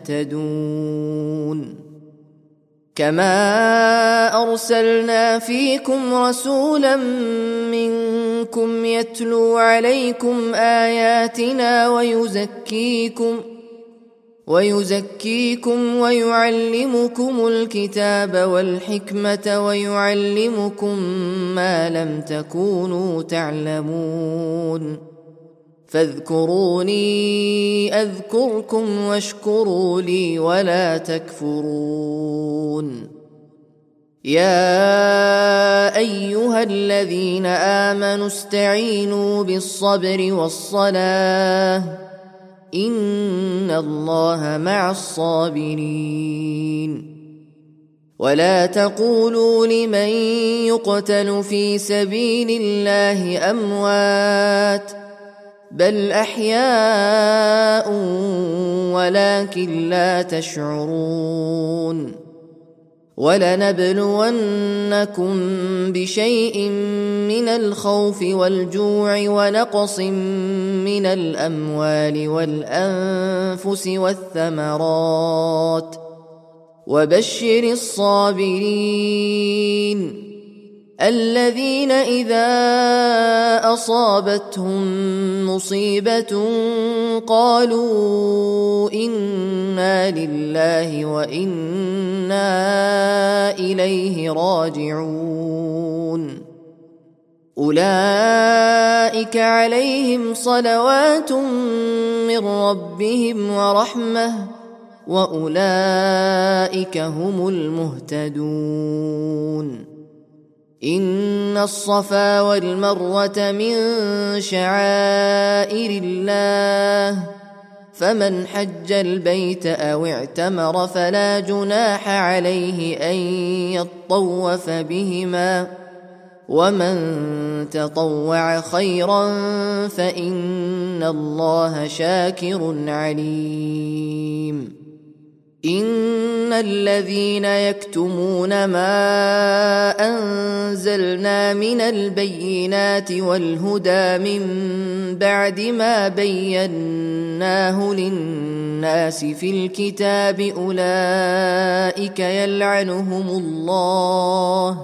تهتدون كما أرسلنا فيكم رسولا منكم يتلو عليكم آياتنا ويزكيكم ويزكيكم ويعلمكم الكتاب والحكمة ويعلمكم ما لم تكونوا تعلمون فاذكروني أذكركم واشكروا لي ولا تكفرون يا أيها الذين آمنوا استعينوا بالصبر والصلاة إن الله مع الصابرين ولا تقولوا لمن يقتل في سبيل الله أموات بل أحياء ولكن لا تشعرون ولنبلونكم بشيء من الخوف والجوع ونقص من الأموال والأنفس والثمرات وبشر الصابرين الذين إذا أصابتهم مصيبة قالوا إنا لله وإنا إليه راجعون أولئك عليهم صلوات من ربهم ورحمة وأولئك هم المهتدون إن الصفا والمروة من شعائر الله فمن حج البيت أو اعتمر فلا جناح عليه أن يطوف بهما ومن تطوع خيرا فإن الله شاكر عليم إن الذين يكتمون ما أنزلنا من البينات والهدى من بعد ما بيناه للناس في الكتاب أولئك يلعنهم الله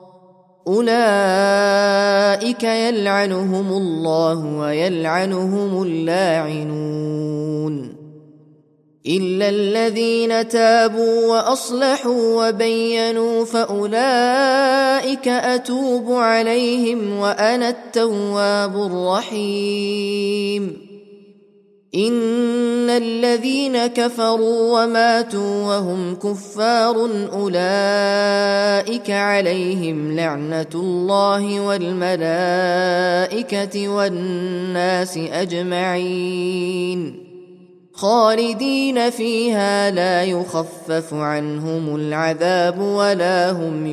أولئك يلعنهم الله ويلعنهم اللاعنون إلا الذين تابوا وأصلحوا وبينوا فأولئك أتوب عليهم وأنا التواب الرحيم إن الذين كفروا وماتوا وهم كفار أولئك عليهم لعنة الله والملائكة والناس أجمعين خالدين فيها لا يخفف عنهم العذاب ولا هم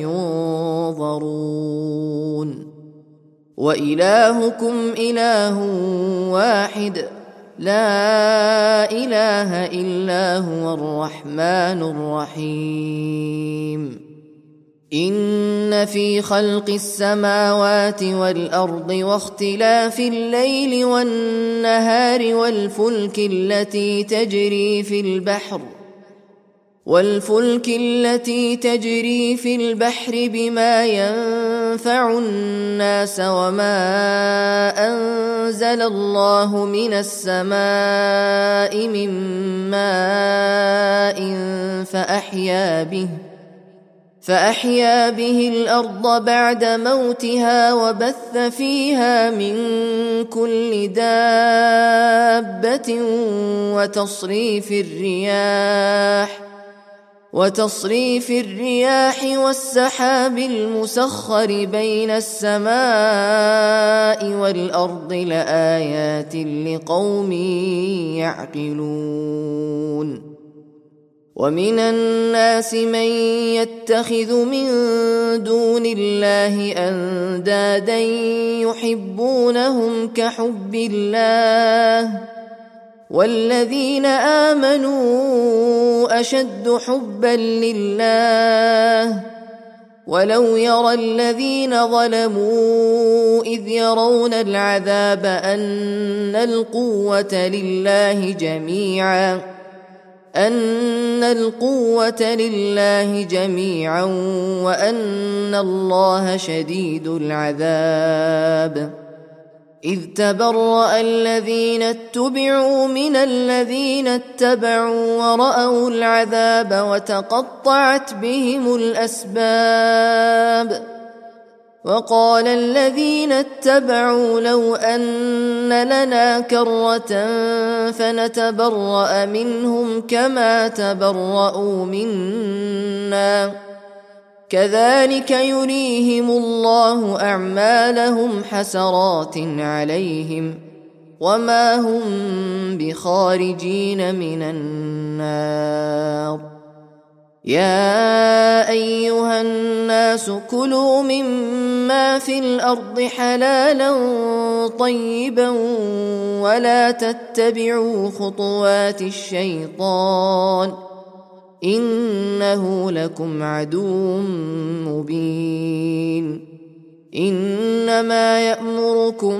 ينظرون وإلهكم إله واحد لا إله إلا هو الرحمن الرحيم إن في خلق السماوات والأرض واختلاف الليل والنهار والفلك التي تجري في البحر والفلك التي تجري في البحر بما ينفع الناس وما أنزل الله من السماء من ماء فأحيا به فأحيا به الأرض بعد موتها وبث فيها من كل دابة وتصريف الرياح وتصريف الرياح والسحاب المسخر بين السماء والأرض لآيات لقوم يعقلون ومن الناس من يتخذ من دون الله أندادا يحبونهم كحب الله والذين آمنوا أشد حبا لله ولو يرى الذين ظلموا إذ يرون العذاب أن القوة لله جميعا أن القوة لله جميعا وأن الله شديد العذاب إذ تبرأ الذين اتبعوا من الذين اتبعوا ورأوا العذاب وتقطعت بهم الأسباب وقال الذين اتبعوا لو أن لنا كرة فنتبرأ منهم كما تبرأوا منا كذلك يريهم الله أعمالهم حسرات عليهم وما هم بخارجين من النار يا أيها الناس كلوا مما في الأرض حلالا طيبا ولا تتبعوا خطوات الشيطان إنه لكم عدو مبين إنما يأمركم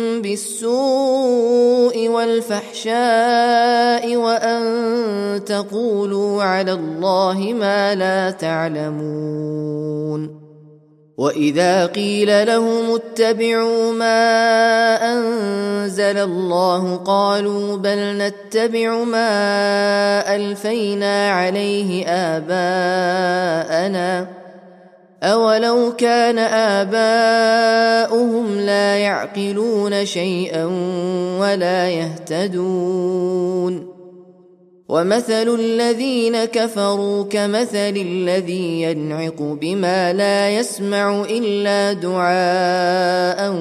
بالسوء والفحشاء وأن تقولوا على الله ما لا تعلمون وإذا قيل لهم اتبعوا ما أنزل الله قالوا بل نتبع ما ألفينا عليه آباءنا أولو كان آباؤهم لا يعقلون شيئا ولا يهتدون ومثل الذين كفروا كمثل الذي ينعق بما لا يسمع إلا دعاء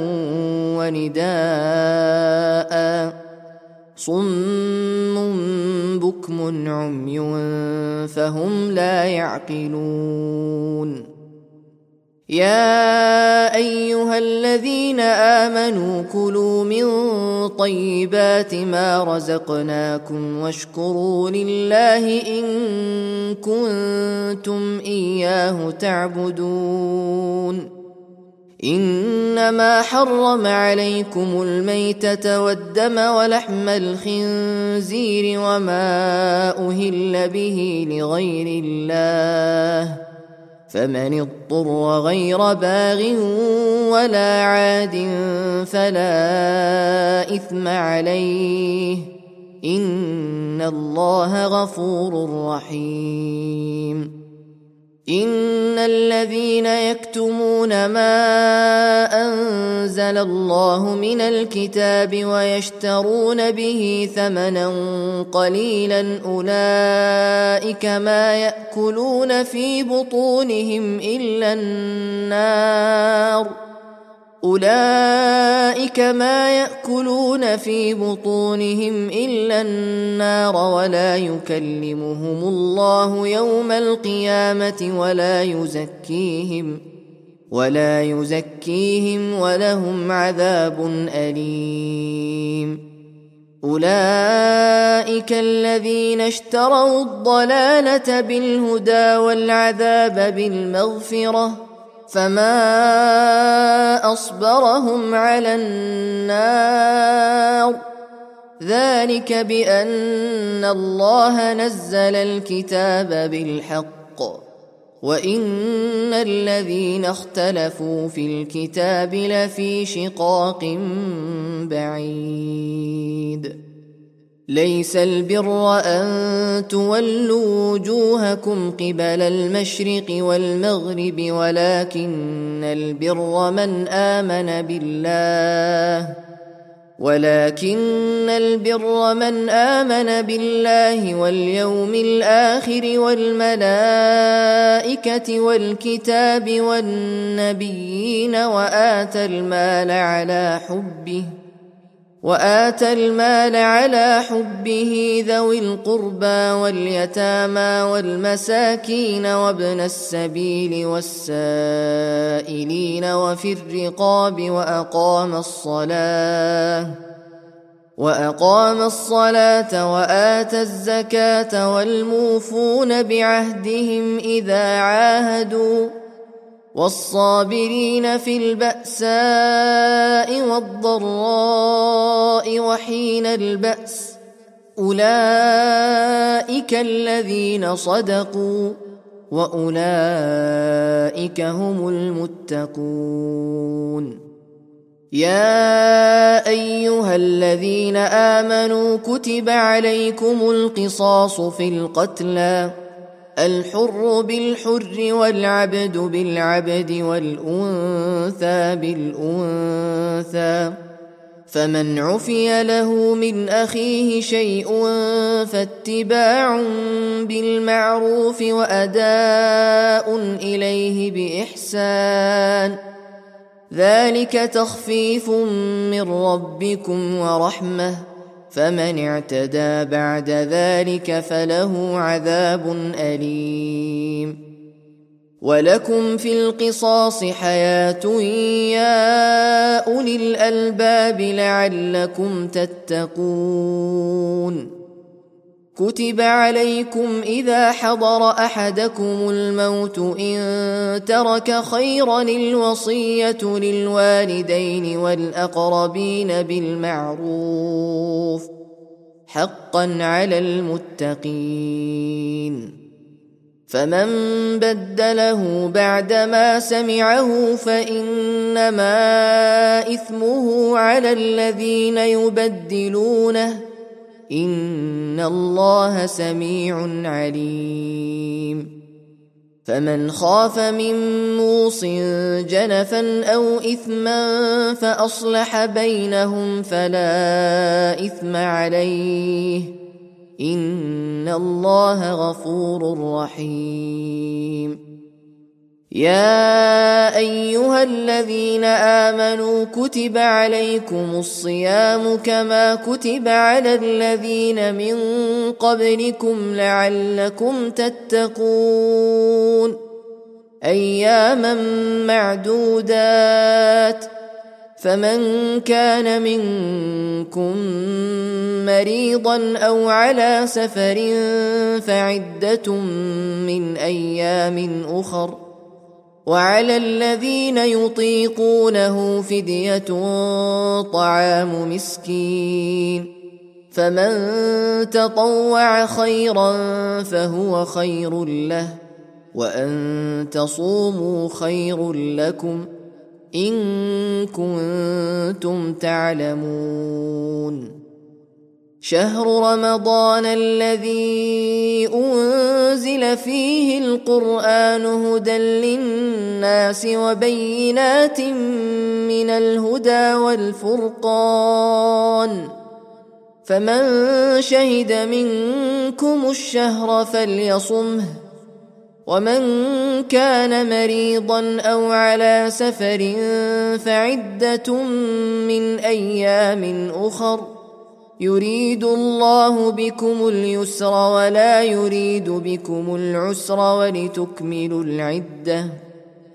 ونداء صم بكم عمي فهم لا يعقلون يا أيها الذين آمنوا كلوا من طيبات ما رزقناكم واشكروا لله إن كنتم إياه تعبدون إنما حرم عليكم الميتة والدم ولحم الخنزير وما أهل به لغير الله فمن اضطر غير باغ ولا عاد فلا إثم عليه إن الله غفور رحيم إن الذين يكتمون ما أنزل الله من الكتاب ويشترون به ثمنا قليلا أولئك ما يأكلون في بطونهم إلا النار أولئك ما يأكلون في بطونهم إلا النار ولا يكلمهم الله يوم القيامة ولا يزكيهم ولا يزكيهم ولهم عذاب أليم أولئك أولئك الذين اشتروا الضلالة بالهدى والعذاب بالمغفرة فما أصبرهم على النار ذلك بأن الله نزل الكتاب بالحق وإن الذين اختلفوا في الكتاب لفي شقاق بعيد ليس البر أن تولوا وجوهكم قبل المشرق والمغرب ولكن البر من آمن بالله ولكن البر من آمن بالله واليوم الآخر والملائكة والكتاب والنبيين وآتى المال على حبه وآتى المال على حبه ذوي القربى واليتامى والمساكين وابن السبيل والسائلين وفي الرقاب وأقام الصلاة وأقام الصلاة وآتى الزكاة والموفون بعهدهم إذا عاهدوا والصابرين في البأساء والضراء وحين البأس أولئك الذين صدقوا وأولئك هم المتقون يا أيها الذين آمنوا كتب عليكم القصاص في القتلى الحر بالحر والعبد بالعبد والأنثى بالأنثى فمن عفي له من أخيه شيء فاتباع بالمعروف وأداء إليه بإحسان ذلك تخفيف من ربكم ورحمة فمن اعتدى بعد ذلك فله عذاب أليم ولكم في القصاص حياة يا أولي الألباب لعلكم تتقون كتب عليكم إذا حضر أحدكم الموت إن ترك خيرا الوصية للوالدين والأقربين بالمعروف حقا على المتقين فمن بدله بعدما سمعه فإنما إثمه على الذين يبدلونه إن الله سميع عليم فمن خاف من موص جنفا أو إثما فأصلح بينهم فلا إثم عليه إن الله غفور رحيم يا أيها الذين آمنوا كتب عليكم الصيام كما كتب على الذين من قبلكم لعلكم تتقون أياما معدودات فمن كان منكم مريضا أو على سفر فعدة من أيام أخر وعلى الذين يطيقونه فدية طعام مسكين فمن تطوع خيرا فهو خير له وأن تصوموا خير لكم إن كنتم تعلمون شهر رمضان الذي أنزل فيه القرآن هدى للناس وبينات من الهدى والفرقان فمن شهد منكم الشهر فليصمه ومن كان مريضا أو على سفر فعدة من أيام أخر يريد الله بكم اليسر ولا يريد بكم العسر ولتكملوا العدة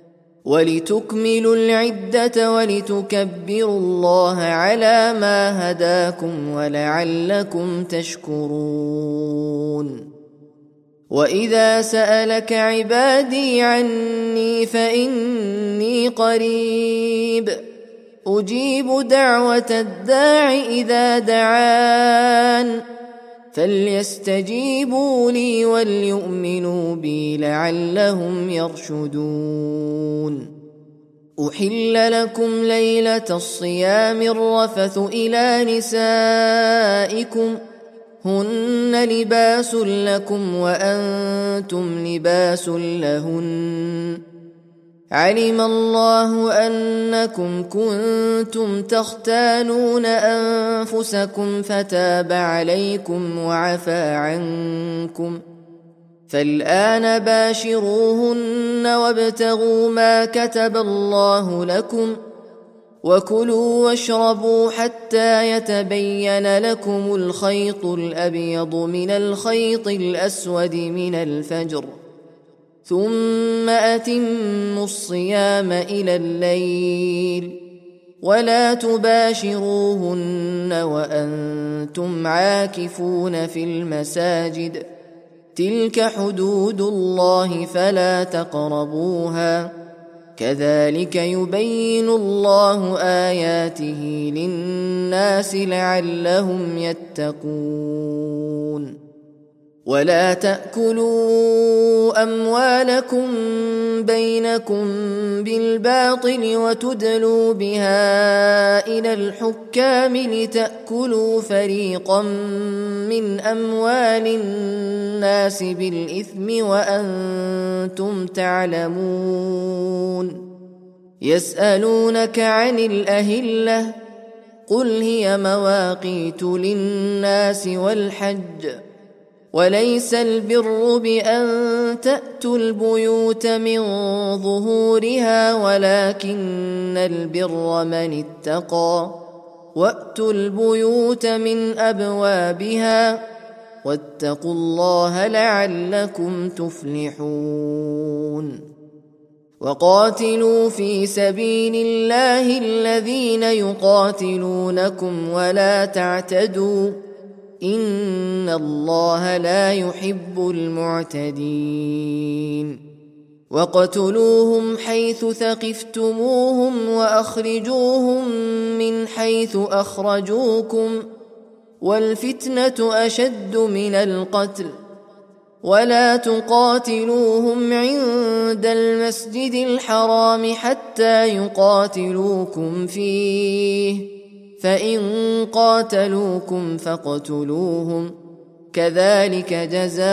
ولتكملوا العدة ولتكبروا الله على ما هداكم ولعلكم تشكرون. وإذا سألك عبادي عني فإني قريب أجيب دعوة الداع إذا دعان فليستجيبوا لي وليؤمنوا بي لعلهم يرشدون. أحل لكم ليلة الصيام الرفث إلى نسائكم هن لباس لكم وأنتم لباس لهن علم الله أنكم كنتم تختانون أنفسكم فتاب عليكم وعفى عنكم فالآن باشروهن وابتغوا ما كتب الله لكم وكلوا واشربوا حتى يتبين لكم الخيط الأبيض من الخيط الأسود من الفجر ثم أتموا الصيام إلى الليل ولا تباشروهن وأنتم عاكفون في المساجد تلك حدود الله فلا تقربوها كذلك يبين الله آياته للناس لعلهم يتقون. ولا تأكلوا أموالكم بينكم بالباطل وتدلوا بها إلى الحكام لتأكلوا فريقا من أموال الناس بالإثم وأنتم تعلمون. يسألونك عن الأهلة قل هي مواقيت للناس والحج وليس البر بأن تأتوا البيوت من ظهورها ولكن البر من اتقى وأتوا البيوت من أبوابها واتقوا الله لعلكم تفلحون. وقاتلوا في سبيل الله الذين يقاتلونكم ولا تعتدوا إن الله لا يحب المعتدين. وقتلوهم حيث ثقفتموهم وأخرجوهم من حيث أخرجوكم والفتنة أشد من القتل ولا تقاتلوهم عند المسجد الحرام حتى يقاتلوكم فيه فإن قاتلوكم فاقتلوهم كذلك جزاء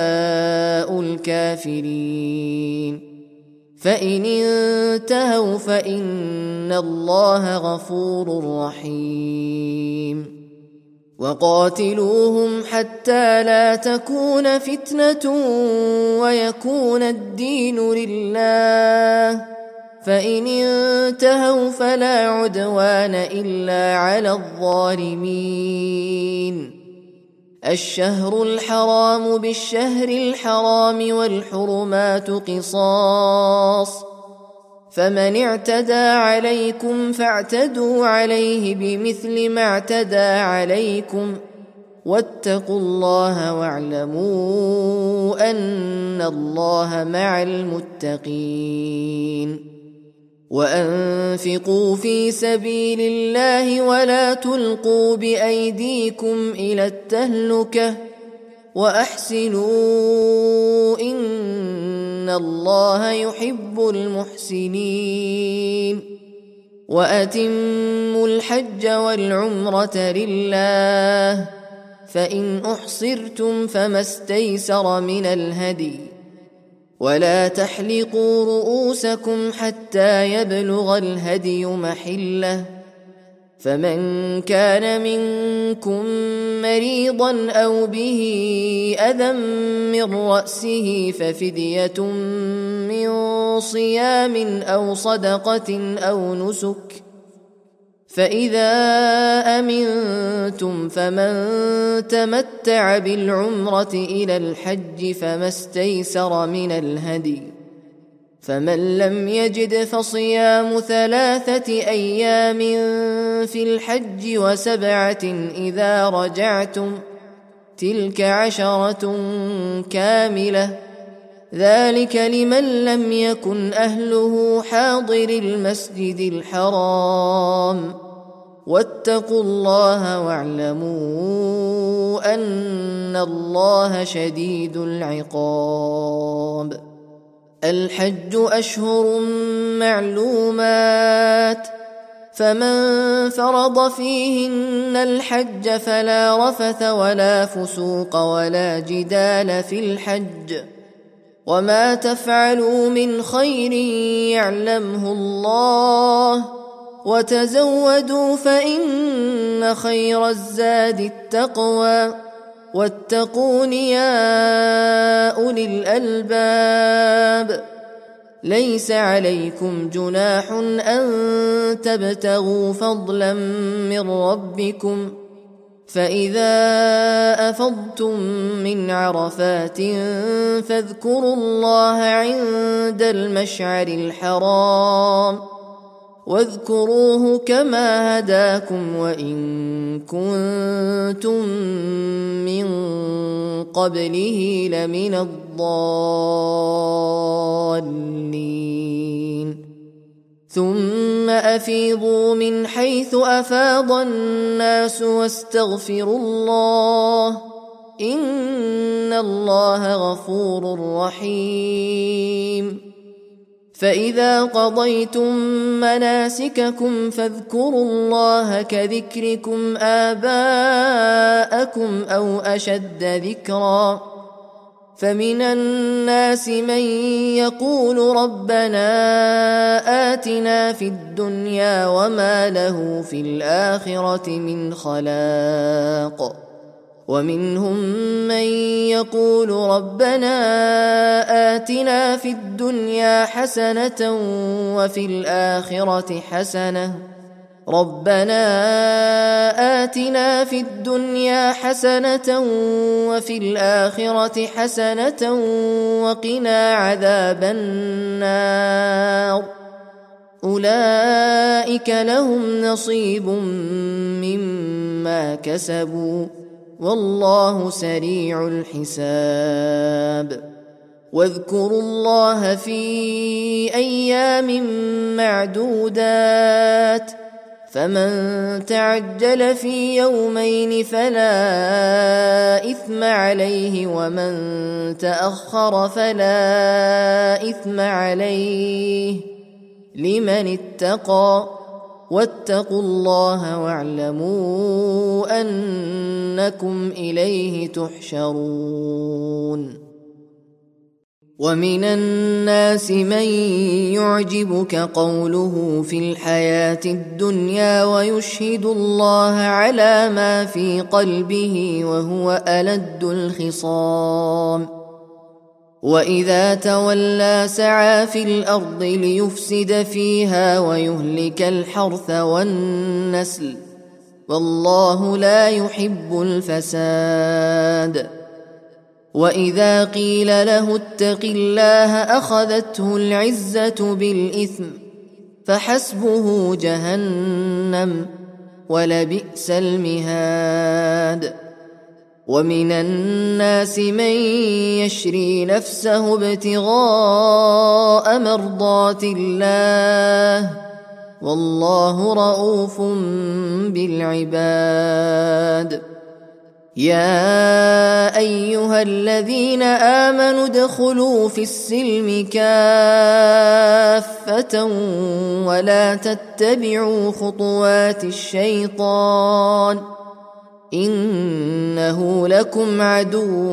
الكافرين. فإن انتهوا فإن الله غفور رحيم. وقاتلوهم حتى لا تكون فتنة ويكون الدين لله فإن انتهوا فلا عدوان إلا على الظالمين. الشهر الحرام بالشهر الحرام والحرمات قصاص فمن اعتدى عليكم فاعتدوا عليه بمثل ما اعتدى عليكم واتقوا الله واعلموا أن الله مع المتقين. وأنفقوا في سبيل الله ولا تلقوا بأيديكم إلى التهلكة وأحسنوا إن الله يحب المحسنين. وأتموا الحج والعمرة لله فإن أحصرتم فما استيسر من الهدي ولا تحلقوا رؤوسكم حتى يبلغ الهدي محله فمن كان منكم مريضا أو به أذى من رأسه ففدية من صيام أو صدقة أو نسك فإذا أمنتم فمن تمتع بالعمرة إلى الحج فما استيسر من الهدي فمن لم يجد فصيام ثلاثة أيام في الحج وسبعة إذا رجعتم تلك عشرة كاملة ذلك لمن لم يكن أهله حاضر المسجد الحرام واتقوا الله واعلموا أن الله شديد العقاب. الحج أشهر معلومات فمن فرض فيهن الحج فلا رفث ولا فسوق ولا جدال في الحج وما تفعلوا من خير يعلمه الله وتزودوا فإن خير الزاد التقوى واتقون يا أولي الألباب. ليس عليكم جناح أن تبتغوا فضلا من ربكم فإذا أفضتم من عرفات فاذكروا الله عند المشعر الحرام واذكروه كما هداكم وإن كنتم من قبله لمن الضالين. ثم أفيضوا من حيث أفاض الناس واستغفروا الله إن الله غفور رحيم. فإذا قضيتم مناسككم فاذكروا الله كذكركم آباءكم أو أشد ذكرا فمن الناس من يقول ربنا آتنا في الدنيا وما له في الآخرة من خلاق ومنهم من يقول ربنا آتنا في الدنيا حسنة وفي الآخرة حسنة ربنا آتنا في الدنيا حسنة وفي الآخرة حسنة وقنا عذاب النار. أولئك لهم نصيب مما كسبوا والله سريع الحساب. واذكروا الله في أيام معدودات فمن تعجل في يومين فلا إثم عليه ومن تأخر فلا إثم عليه لمن اتقى واتقوا الله واعلموا أنكم إليه تحشرون. ومن الناس من يعجبك قوله في الحياة الدنيا ويشهد الله على ما في قلبه وهو ألد الخصام وإذا تولى سعى في الأرض ليفسد فيها ويهلك الحرث والنسل والله لا يحب الفساد. وإذا قيل له اتق الله أخذته العزة بالإثم فحسبه جهنم ولبئس المهاد. ومن الناس من يشري نفسه ابتغاء مرضات الله والله رؤوف بالعباد. يا أيها الذين آمنوا ادخلوا في السلم كافة ولا تتبعوا خطوات الشيطان إنه لكم عدو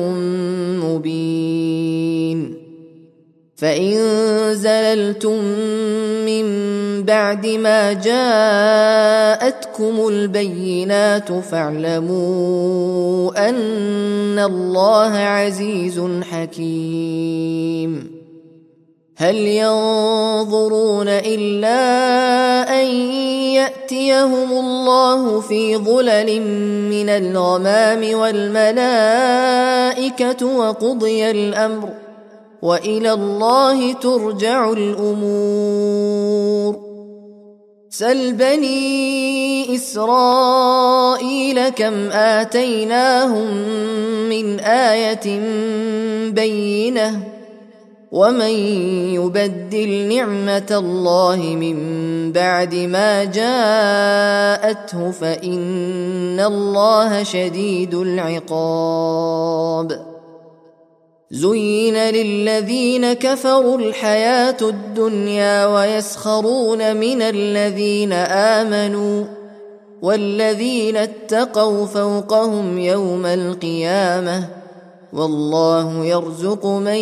مبين. فإن زللتم من بعد ما جاءتكم البينات فاعلموا أن الله عزيز حكيم. هل ينظرون إلا أن يأتيهم الله في ظلل من الغمام والملائكة وقضي الأمر وإلى الله ترجع الأمور. سل بني إسرائيل كم آتيناهم من آية بينة ومن يبدل نعمة الله من بعد ما جاءته فإن الله شديد العقاب. زين للذين كفروا الحياة الدنيا ويسخرون من الذين آمنوا والذين اتقوا فوقهم يوم القيامة والله يرزق من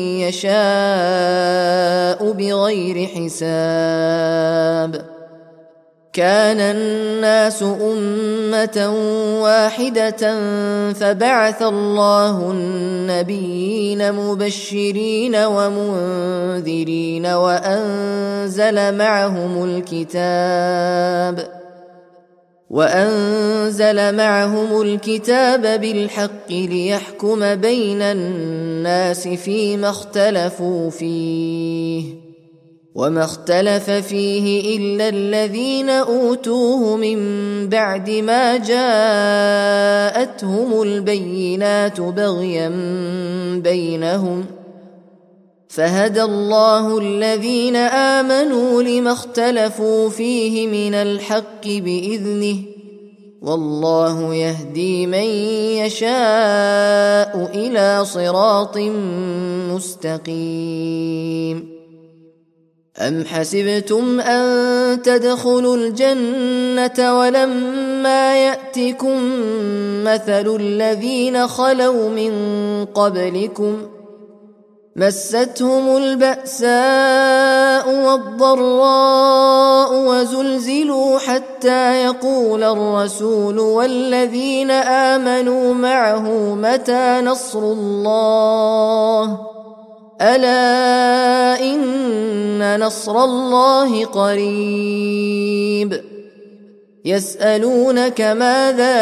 يشاء بغير حساب. كان الناس أمة واحدة فبعث الله النبيين مبشرين ومنذرين وأنزل معهم الكتاب وأنزل معهم الكتاب بالحق ليحكم بين الناس فيما اختلفوا فيه وما اختلف فيه إلا الذين أوتوه من بعد ما جاءتهم البينات بغيا بينهم فهدى الله الذين آمنوا لما اختلفوا فيه من الحق بإذنه والله يهدي من يشاء إلى صراط مستقيم. أم حسبتم أن تدخلوا الجنة ولما يأتكم مثل الذين خلوا من قبلكم مستهم البأساء والضراء وزلزلوا حتى يقول الرسول والذين آمنوا معه متى نصر الله ألا إن نصر الله قريب. يسألونك ماذا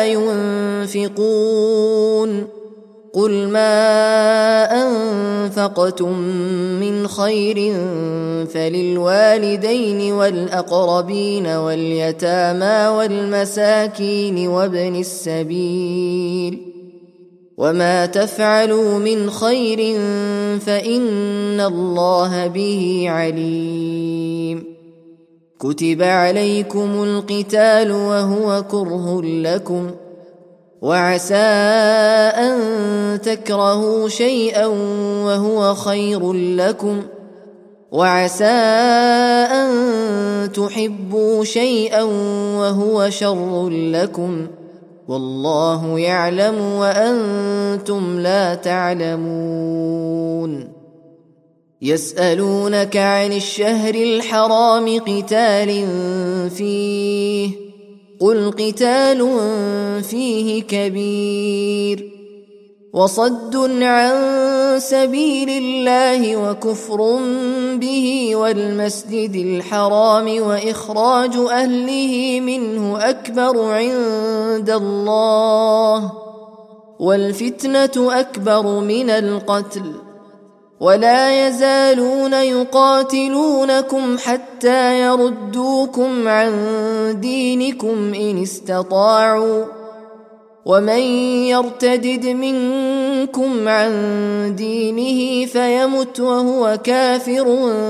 ينفقون قل ما أنفقتم من خير فللوالدين والأقربين واليتامى والمساكين وابن السبيل وما تفعلوا من خير فإن الله به عليم. كتب عليكم القتال وهو كره لكم وعسى أن تكرهوا شيئا وهو خير لكم وعسى أن تحبوا شيئا وهو شر لكم والله يعلم وأنتم لا تعلمون. يسألونك عن الشهر الحرام قتال فيه قل قتال فيه كبير وصد عن سبيل الله وكفر به والمسجد الحرام وإخراج أهله منه أكبر عند الله والفتنة أكبر من القتل ولا يزالون يقاتلونكم حتى يردوكم عن دينكم إن استطاعوا ومن يرتدد منكم عن دينه فيمت وهو كافر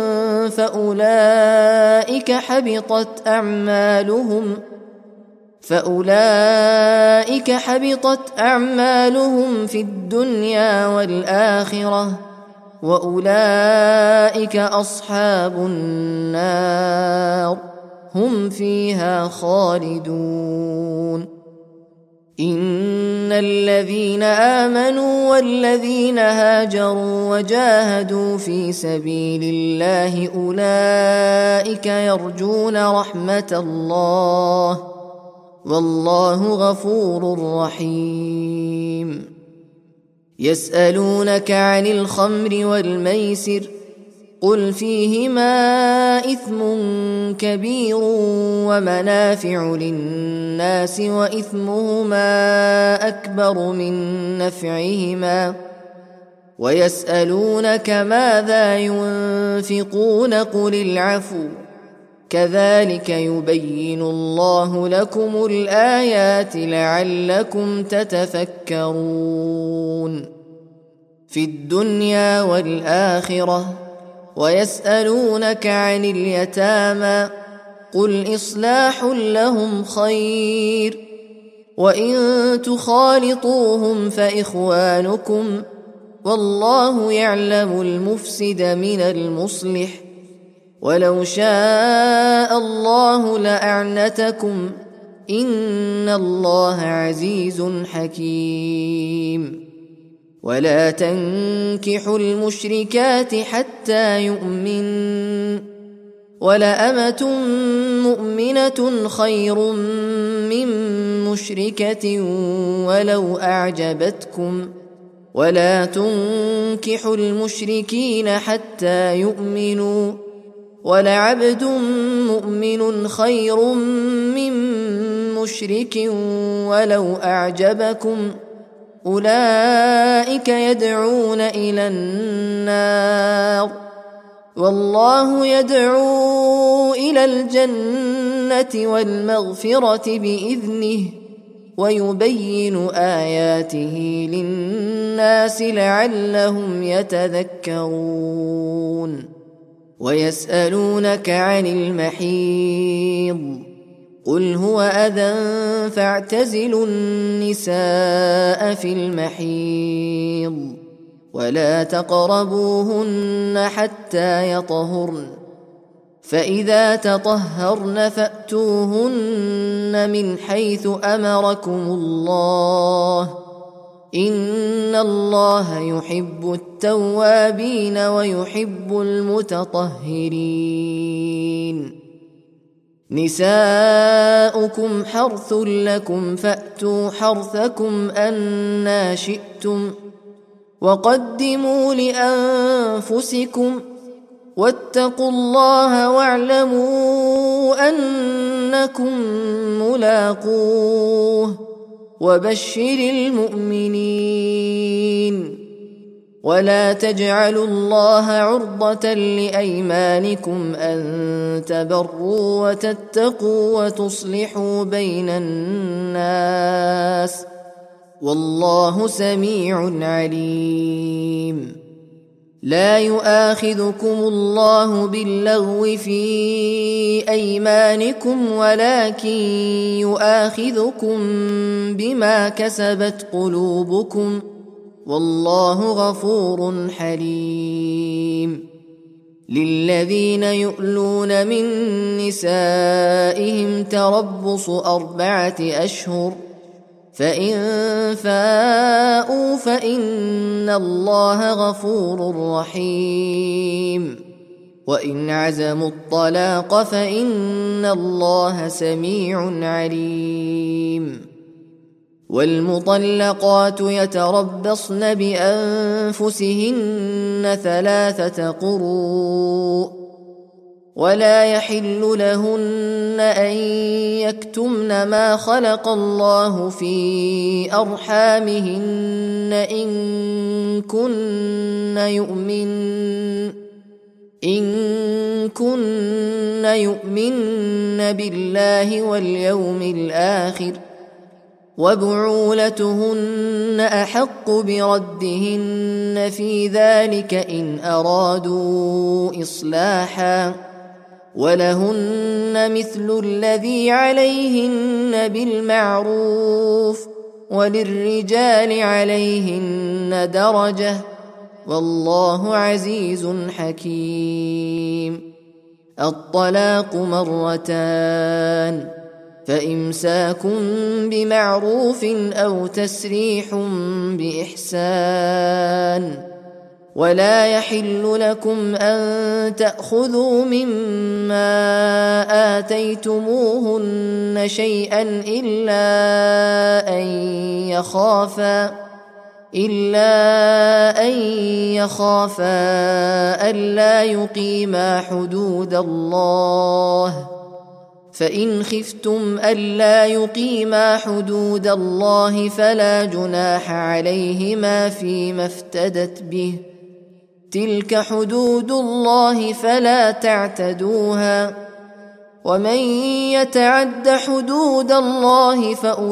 فأولئك حبطت أعمالهم فأولئك حبطت أعمالهم في الدنيا والآخرة وأولئك أصحاب النار هم فيها خالدون. إن الذين آمنوا والذين هاجروا وجاهدوا في سبيل الله أولئك يرجون رحمة الله والله غفور رحيم. يسألونك عن الخمر والميسر قل فيهما إثم كبير ومنافع للناس وإثمهما أكبر من نفعهما ويسألونك ماذا ينفقون قل العفو كذلك يبين الله لكم الآيات لعلكم تتفكرون في الدنيا والآخرة. ويسألونك عن اليتامى قل إصلاح لهم خير وإن تخالطوهم فإخوانكم والله يعلم المفسد من المصلح ولو شاء الله لأعنتكم إن الله عزيز حكيم. ولا تنكحوا المشركات حتى يؤمن ولأمة مؤمنة خير من مشركة ولو أعجبتكم ولا تنكحوا المشركين حتى يؤمنوا ولعبد مؤمن خير من مشرك ولو أعجبكم أولئك يدعون إلى النار والله يدعو إلى الجنة والمغفرة بإذنه ويبين آياته للناس لعلهم يتذكرون. ويسألونك عن المحيض قل هو أذى فاعتزلوا النساء في المحيض ولا تقربوهن حتى يطهرن فإذا تطهرن فأتوهن من حيث أمركم الله إن الله يحب التوابين ويحب المتطهرين. نساؤكم حرث لكم فأتوا حرثكم أنى شئتم وقدموا لأنفسكم واتقوا الله واعلموا أنكم ملاقوه وبشر المؤمنين. ولا تجعلوا الله عرضة لأيمانكم أن تبروا وتتقوا وتصلحوا بين الناس والله سميع عليم. لا يؤاخذكم الله باللغو في أيمانكم ولكن يؤاخذكم بما كسبت قلوبكم والله غفور حليم. للذين يؤلون من نسائهم تربص أربعة أشهر فإن فاءوا فإن الله غفور رحيم وإن عزموا الطلاق فإن الله سميع عليم. والمطلقات يتربصن بأنفسهن ثلاثة قروء ولا يحل لهن أن يكتمن ما خلق الله في أرحامهن إن كن يؤمن إن كن يؤمن بالله واليوم الآخر وبعولتهن أحق بردهن في ذلك إن أرادوا إصلاحا ولهن مثل الذي عليهن بالمعروف وللرجال عليهن درجة والله عزيز حكيم. الطلاق مرتان فإمساك بمعروف أو تسريح بإحسان ولا يحل لكم أن تأخذوا مما آتيتموهن شيئا إلا أن يخافا إلا أن يخافا ألا يقيما حدود الله فإن خفتم ألا يقيما حدود الله فلا جناح عليهما فيما افتدت به، تلك حدود الله فلا تعتدوها، ومن يتعد حدود الله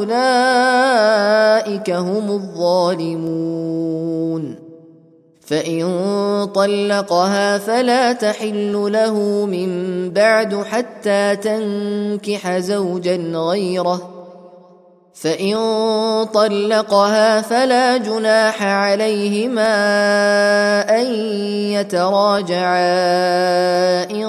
فأولئك هم الظالمون. فإن طلقها فلا تحل له من بعد حتى تنكح زوجا غيره، فإن طلقها فلا جناح عليهما أن يتراجعا إن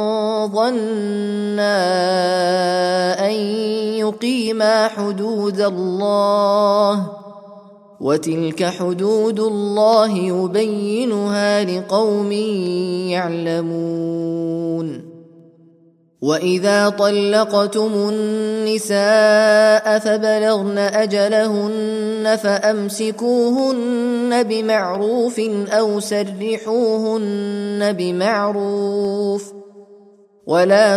ظنا أن يقيما حدود الله، وتلك حدود الله يبينها لقوم يعلمون. وإذا طلقتم النساء فبلغن أجلهن فأمسكوهن بمعروف أو سرحوهن بمعروف، ولا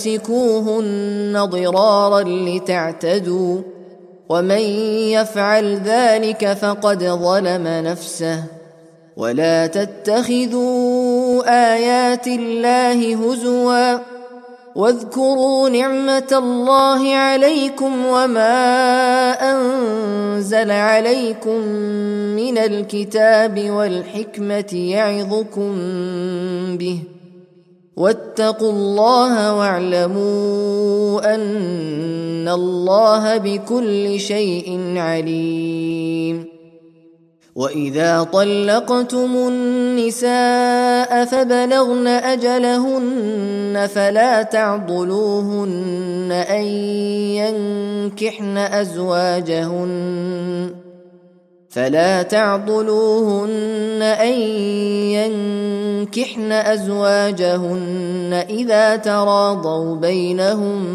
تمسكوهن ضرارا لتعتدوا، ومن يفعل ذلك فقد ظلم نفسه. ولا تتخذوا آيات الله هزوا، واذكروا نعمة الله عليكم وما أنزل عليكم من الكتاب والحكمة يعظكم به، واتقوا الله واعلموا أن الله بكل شيء عليم. وإذا طلقتم النساء فبلغن أجلهن فلا تعضلوهن أن ينكحن أزواجهن فلا تعضلوهن أن ينكحن أزواجهن إذا تراضوا بينهم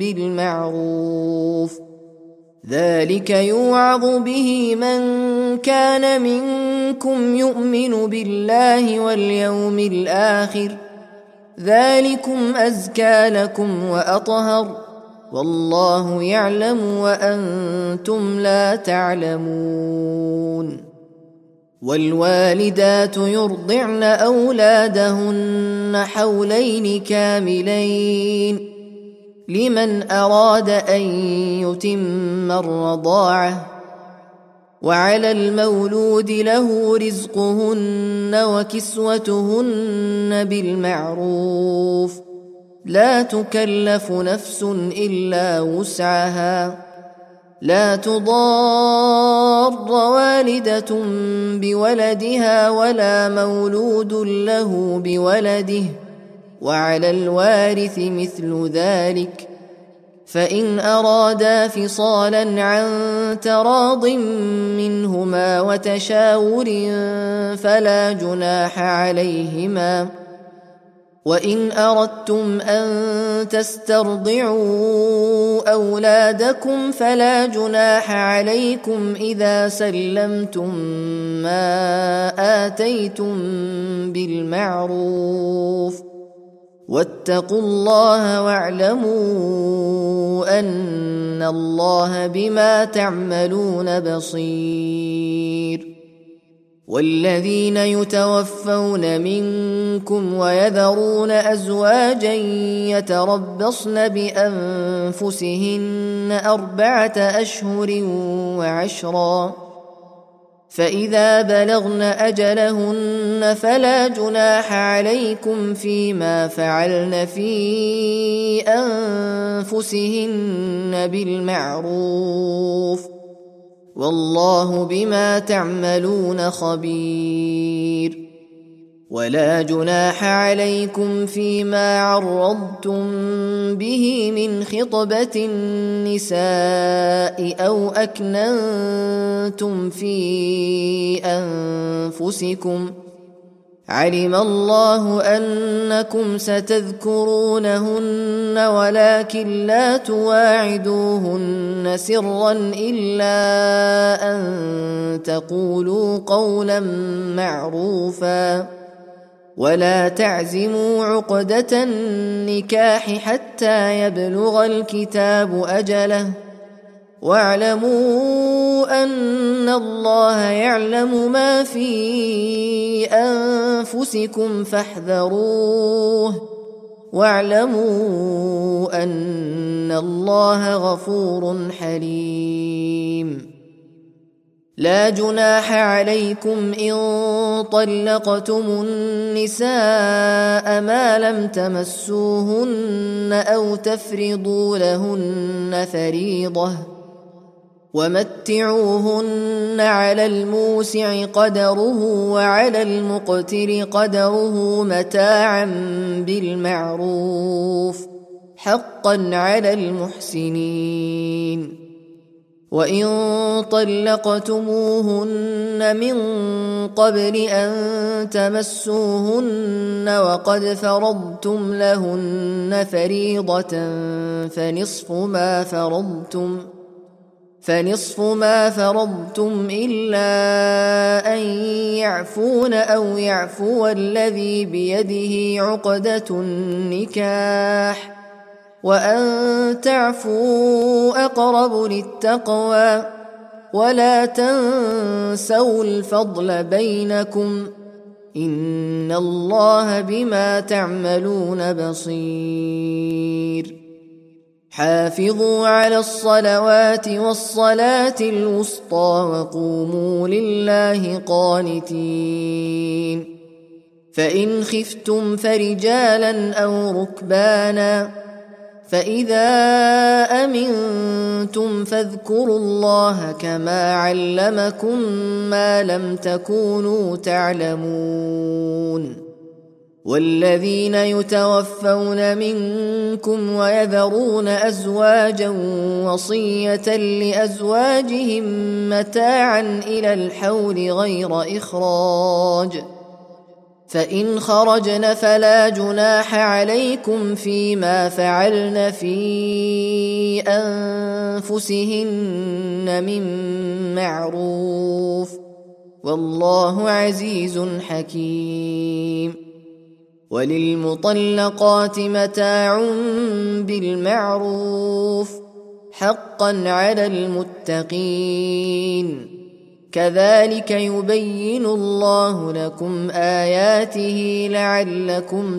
بالمعروف، ذلك يوعظ به من كان منكم يؤمن بالله واليوم الآخر، ذلكم أزكى لكم وأطهر، والله يعلم وأنتم لا تعلمون. والوالدات يرضعن أولادهن حولين كاملين لمن أراد أن يتم الرضاعة، وعلى المولود له رزقهن وكسوتهن بالمعروف، لا تكلف نفس إلا وسعها، لا تضار والدة بولدها ولا مولود له بولده، وعلى الوارث مثل ذلك، فإن أرادا فصالا عن تراض منهما وتشاور فلا جناح عليهما. وإن أردتم أن تسترضعوا أولادكم فلا جناح عليكم إذا سلمتم ما آتيتم بالمعروف، واتقوا الله واعلموا أن الله بما تعملون بصير. والذين يتوفون منكم ويذرون أزواجا يتربصن بأنفسهن أربعة أشهر وعشرا، فإذا بلغن أجلهن فلا جناح عليكم فيما فعلن في أنفسهن بالمعروف، والله بما تعملون خبير. ولا جناح عليكم فيما عرضتم به من خطبة النساء أو أكننتم في أنفسكم، علم الله أنكم ستذكرونهن ولكن لا تواعدوهن سرا إلا أن تقولوا قولا معروفا، ولا تعزموا عقدة النكاح حتى يبلغ الكتاب أجله واعلموا أن الله يعلم ما في أنفسكم فاحذروه واعلموا أن الله غفور حليم. لا جناح عليكم إن طلقتم النساء ما لم تمسوهن أو تفرضوا لهن فريضة ومتعوهن على الموسع قدره وعلى المقتر قدره متاعا بالمعروف حقا على المحسنين. وإن طلقتموهن من قبل أن تمسوهن وقد فرضتم لهن فريضة فنصف ما فرضتم فنصف ما فرضتم إلا أن يعفون أو يعفو الذي بيده عقدة النكاح وأن تعفوا أقرب للتقوى ولا تنسوا الفضل بينكم إن الله بما تعملون بصير. حافظوا على الصلوات والصلاة الوسطى وقوموا لله قانتين. فإن خفتم فرجالا أو ركبانا فإذا أمنتم فاذكروا الله كما علمكم ما لم تكونوا تعلمون. والذين يتوفون منكم ويذرون أزواجا وصية لأزواجهم متاعا إلى الحول غير إخراج فإن خرجن فلا جناح عليكم فيما فعلن في أنفسهن من معروف والله عزيز حكيم. وللمطلقات متاع بالمعروف حقا على المتقين كذلك يبين الله لكم آياته لعلكم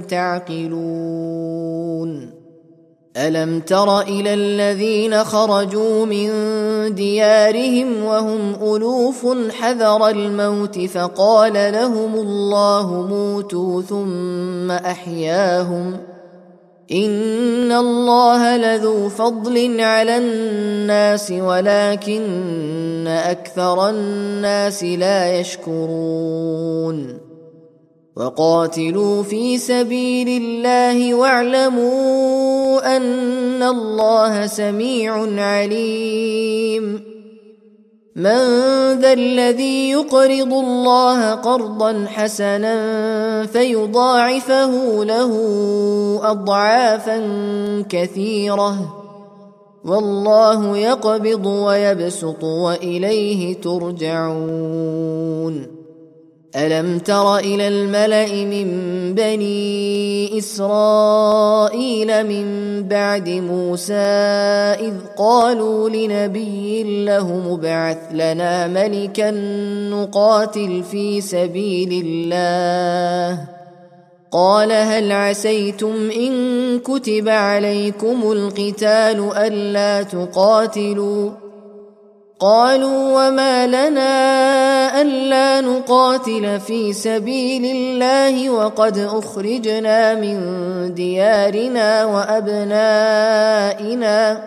تعقلون. ألم تر إلى الذين خرجوا من ديارهم وهم ألوف حذر الموت فقال لهم الله موتوا ثم أحياهم إن الله لذو فضل على الناس ولكن أكثر الناس لا يشكرون. وقاتلوا في سبيل الله واعلموا أن الله سميع عليم. من ذا الذي يقرض الله قرضا حسنا فيضاعفه له أضعافا كثيرة والله يقبض ويبسط وإليه ترجعون. ألم تر إلى الملأ من بني إسرائيل من بعد موسى إذ قالوا لنبي له مبعث لنا ملكا نقاتل في سبيل الله قال هل عسيتم إن كتب عليكم القتال ألا تقاتلوا قالوا وما لنا ألا نقاتل في سبيل الله وقد أخرجنا من ديارنا وأبنائنا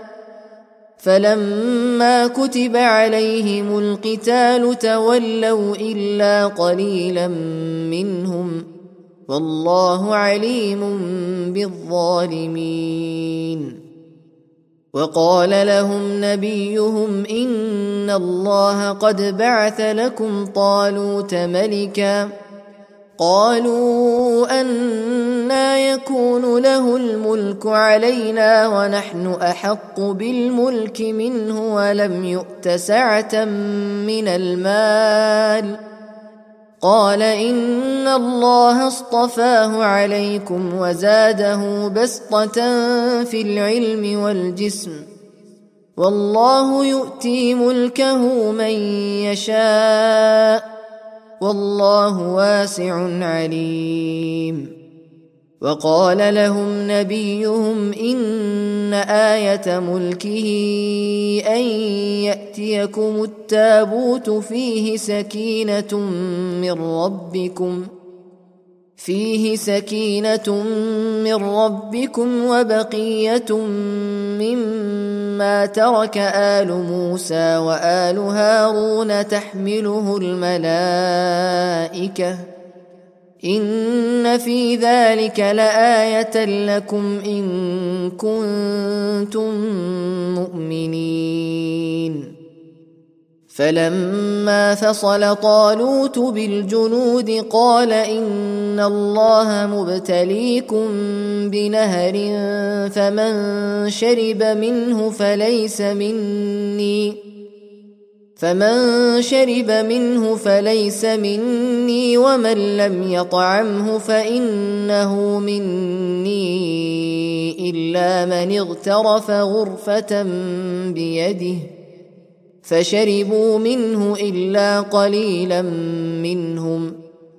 فلما كتب عليهم القتال تولوا إلا قليلا منهم والله عليم بالظالمين. وقال لهم نبيهم إن الله قد بعث لكم طالوت ملكا قالوا أنى يكون له الملك علينا ونحن أحق بالملك منه ولم يؤت سعة من المال قال إن الله اصطفاه عليكم وزاده بسطة في العلم والجسم، والله يؤتي ملكه من يشاء، والله واسع عليم. وقال لهم نبيهم إن آية ملكه أن يأتيكم التابوت فيه سكينة من ربكم فيه سكينة من ربكم وبقية مما ترك آل موسى وآل هارون تحمله الملائكة، إن في ذلك لآية لكم إن كنتم مؤمنين. فلما فصل طالوت بالجنود قال إن الله مبتليكم بنهر فمن شرب منه فليس مني فمن شرب منه فليس مني ومن لم يطعمه فإنه مني إلا من اغترف غرفة بيده، فشربوا منه إلا قليلا منهم.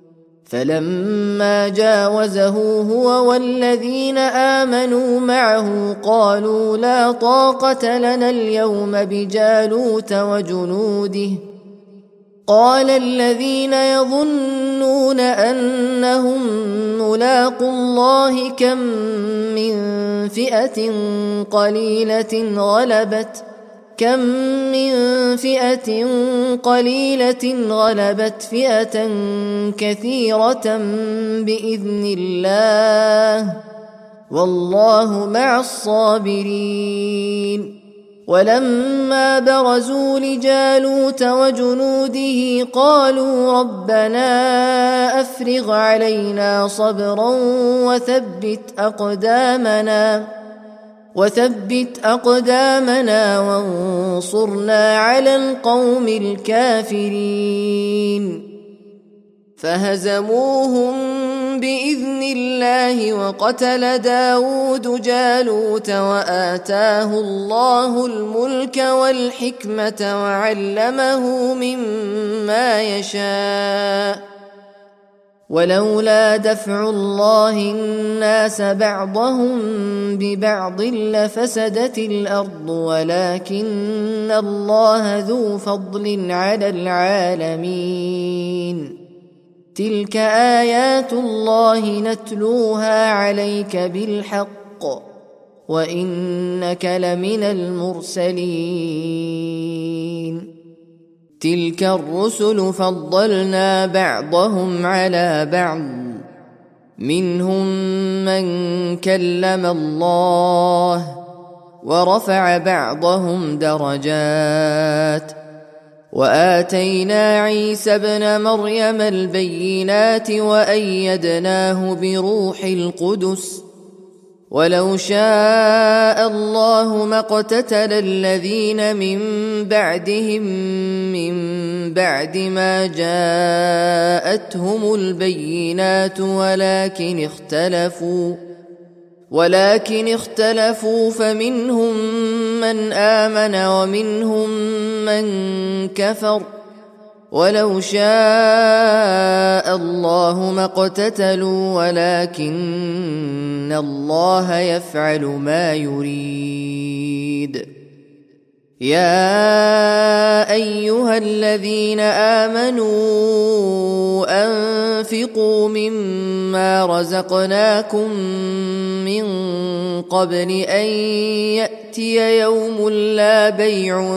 فلما جاوزه هو والذين آمنوا معه قالوا لا طاقة لنا اليوم بجالوت وجنوده. قال الذين يظنون أنهم ملاقو الله كم من فئة قليلة غلبت كم من فئة قليلة غلبت فئة كثيرة بإذن الله، والله مع الصابرين. ولما برزوا لجالوت وجنوده قالوا ربنا أفرغ علينا صبرا وثبت أقدامنا وثبت أقدامنا وانصرنا على القوم الكافرين. فهزموهم بإذن الله وقتل داود جالوت وآتاه الله الملك والحكمة وعلمه مما يشاء، ولولا دفع الله الناس بعضهم ببعض لفسدت الأرض ولكن الله ذو فضل على العالمين. تلك آيات الله نتلوها عليك بالحق وإنك لمن المرسلين. تلك الرسل فضلنا بعضهم على بعض، منهم من كلم الله ورفع بعضهم درجات، وآتينا عيسى ابن مريم البينات وأيدناه بروح القدس، ولو شاء الله ما اقتتل الذين من بعدهم من بعد ما جاءتهم البينات ولكن اختلفوا ولكن اختلفوا فمنهم من آمن ومنهم من كفر، ولو شاء الله ما اقتتلوا ولكن الله يفعل ما يريد. يا أيها الذين آمنوا أنفقوا مما رزقناكم من قبل أن يأتي يوم لا بيع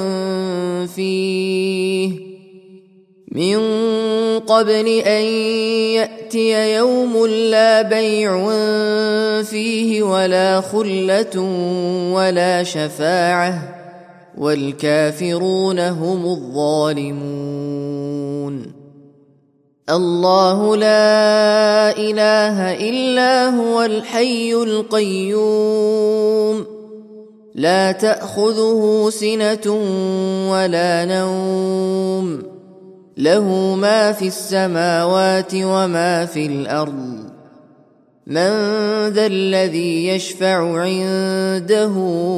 فيه من قبل أن يأتي يوم لا بيع فيه ولا خلة ولا شفاعة والكافرون هم الظالمون. الله لا إله إلا هو الحي القيوم لا تأخذه سنة ولا نوم له ما في السماوات وما في الأرض من ذا الذي يشفع عنده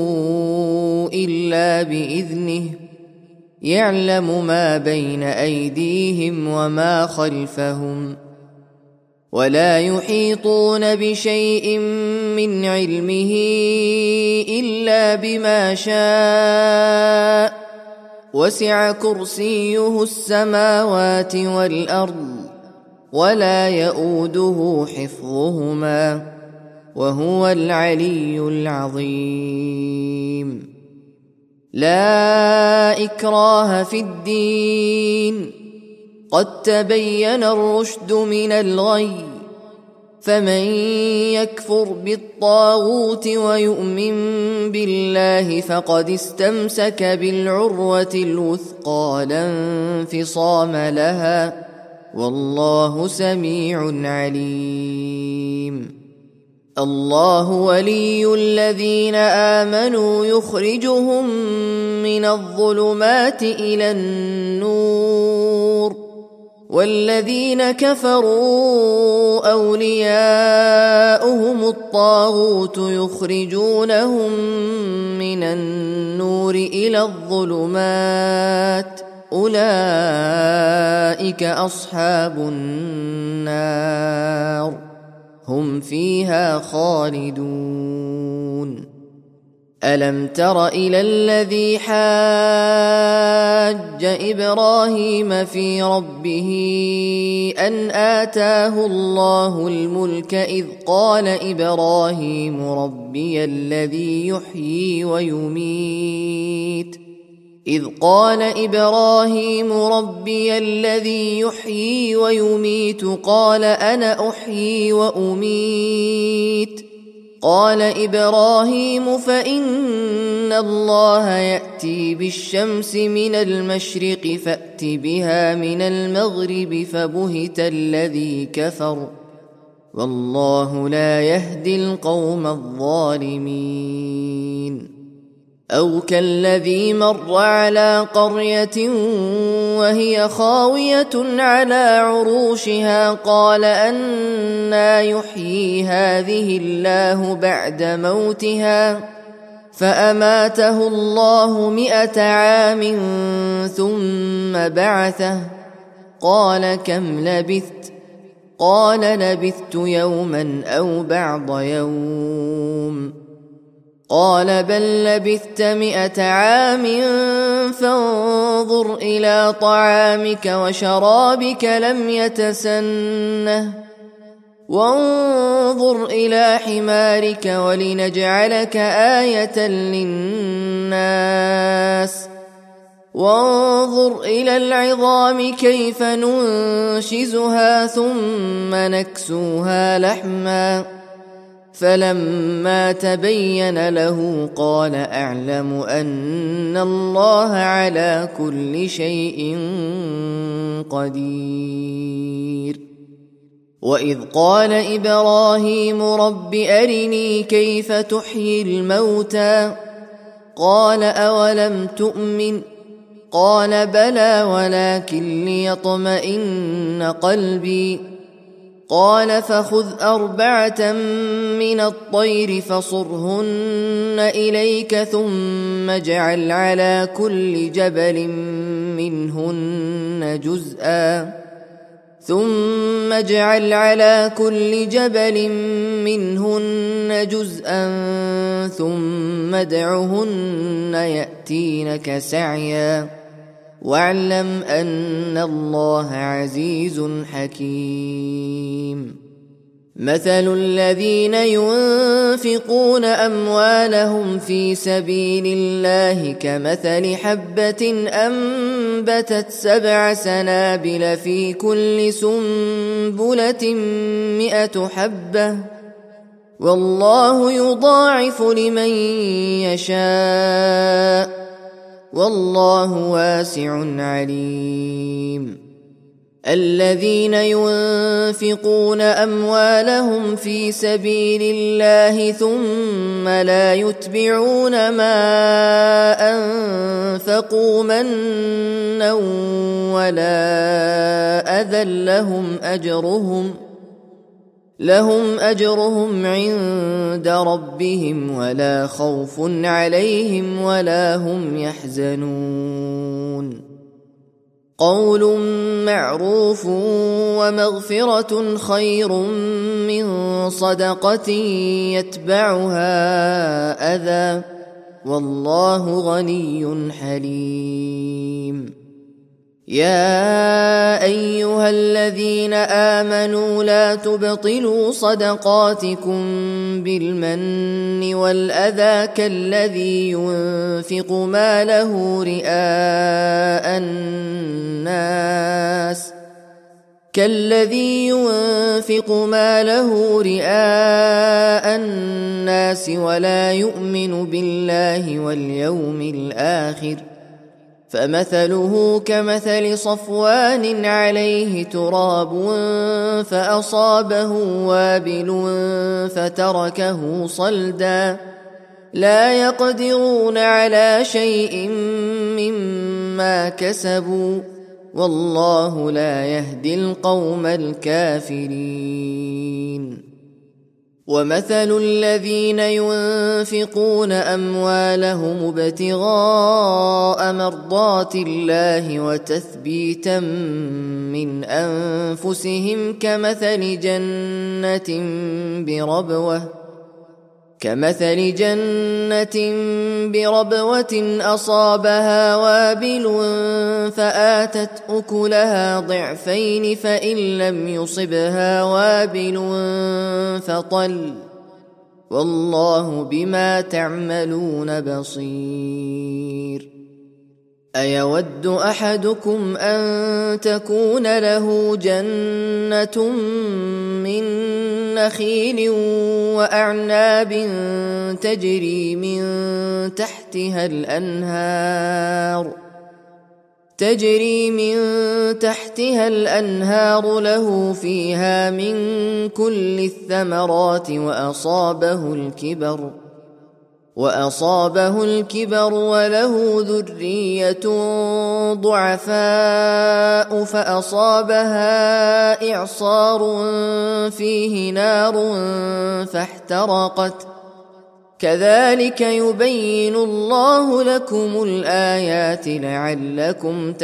إلا بإذنه يعلم ما بين أيديهم وما خلفهم ولا يحيطون بشيء من علمه إلا بما شاء وسع كرسيه السماوات والأرض ولا يؤوده حفظهما وهو العلي العظيم. لا إكراه في الدين قد تبين الرشد من الغي فمن يكفر بالطاغوت ويؤمن بالله فقد استمسك بالعروة الوثقى لا انفصام لها والله سميع عليم. الله ولي الذين آمنوا يخرجهم من الظلمات إلى النور والذين كفروا أولياؤهم الطاغوت يخرجونهم من النور إلى الظلمات أولئك أصحاب النار هم فيها خالدون. ألم تر إلى الذي حاج إبراهيم في ربه أن آتاه الله الملك إذ قال إبراهيم ربي الذي يحيي ويميت إذ قال إبراهيم ربي الذي يحيي ويميت قال أنا أحيي وأميت قال إبراهيم فإن الله يأتي بالشمس من المشرق فأت بها من المغرب فبهت الذي كفر والله لا يهدي القوم الظالمين. أو كالذي مر على قرية وهي خاوية على عروشها قال أنى يحيي هذه الله بعد موتها فأماته الله مئة عام ثم بعثه قال كم لبثت قال لبثت يوما أو بعض يوم قال بل لبثت مئة عام فانظر إلى طعامك وشرابك لم يتسنه وانظر إلى حمارك ولنجعلك آية للناس وانظر إلى العظام كيف ننشزها ثم نكسوها لحما فلما تبين له قال أعلم أن الله على كل شيء قدير. وإذ قال إبراهيم رب أرني كيف تحيي الموتى قال أولم تؤمن قال بلى ولكن ليطمئن قلبي قال فخذ أربعة من الطير فصرهن إليك ثم اجعل على كل جبل منهن جزءا ثم اجعل على كل جبل منهن جزءا ثم ادعهن يأتينك سعيا واعلم أن الله عزيز حكيم. مثل الذين ينفقون أموالهم في سبيل الله كمثل حبة أنبتت سبع سنابل في كل سنبلة مئة حبة والله يضاعف لمن يشاء والله واسع عليم. الذين ينفقون أموالهم في سبيل الله ثم لا يتبعون ما أنفقوا منا ولا أذى لهم أجرهم لهم أجرهم عند ربهم ولا خوف عليهم ولا هم يحزنون قول معروف ومغفرة خير من صدقة يتبعها أذى والله غني حليم يا أيها الذين آمنوا لا تبطلوا صدقاتكم بالمن والأذى كالذي ينفق ماله رئاء الناس كالذي ينفق ماله رئاء الناس ولا يؤمن بالله واليوم الآخر فمثله كمثل صفوان عليه تراب فأصابه وابل فتركه صلدا لا يقدرون على شيء مما كسبوا والله لا يهدي القوم الكافرين ومثل الذين ينفقون أموالهم ابتغاء مرضات الله وتثبيتا من أنفسهم كمثل جنة بربوة كمثل جنة بربوة أصابها وابل فآتت أكلها ضعفين فإن لم يصبها وابل فطل والله بما تعملون بصير أيود أحدكم أن تكون له جنة من نخيل وأعناب تجري من تحتها الأنهار تجري من تحتها الأنهار له فيها من كل الثمرات وأصابه الكبر وأصابه الكبر وله ذرية ضعفاء فأصابها إعصار فيه نار فاحترقت كذلك يبين الله لكم الآيات لعلكم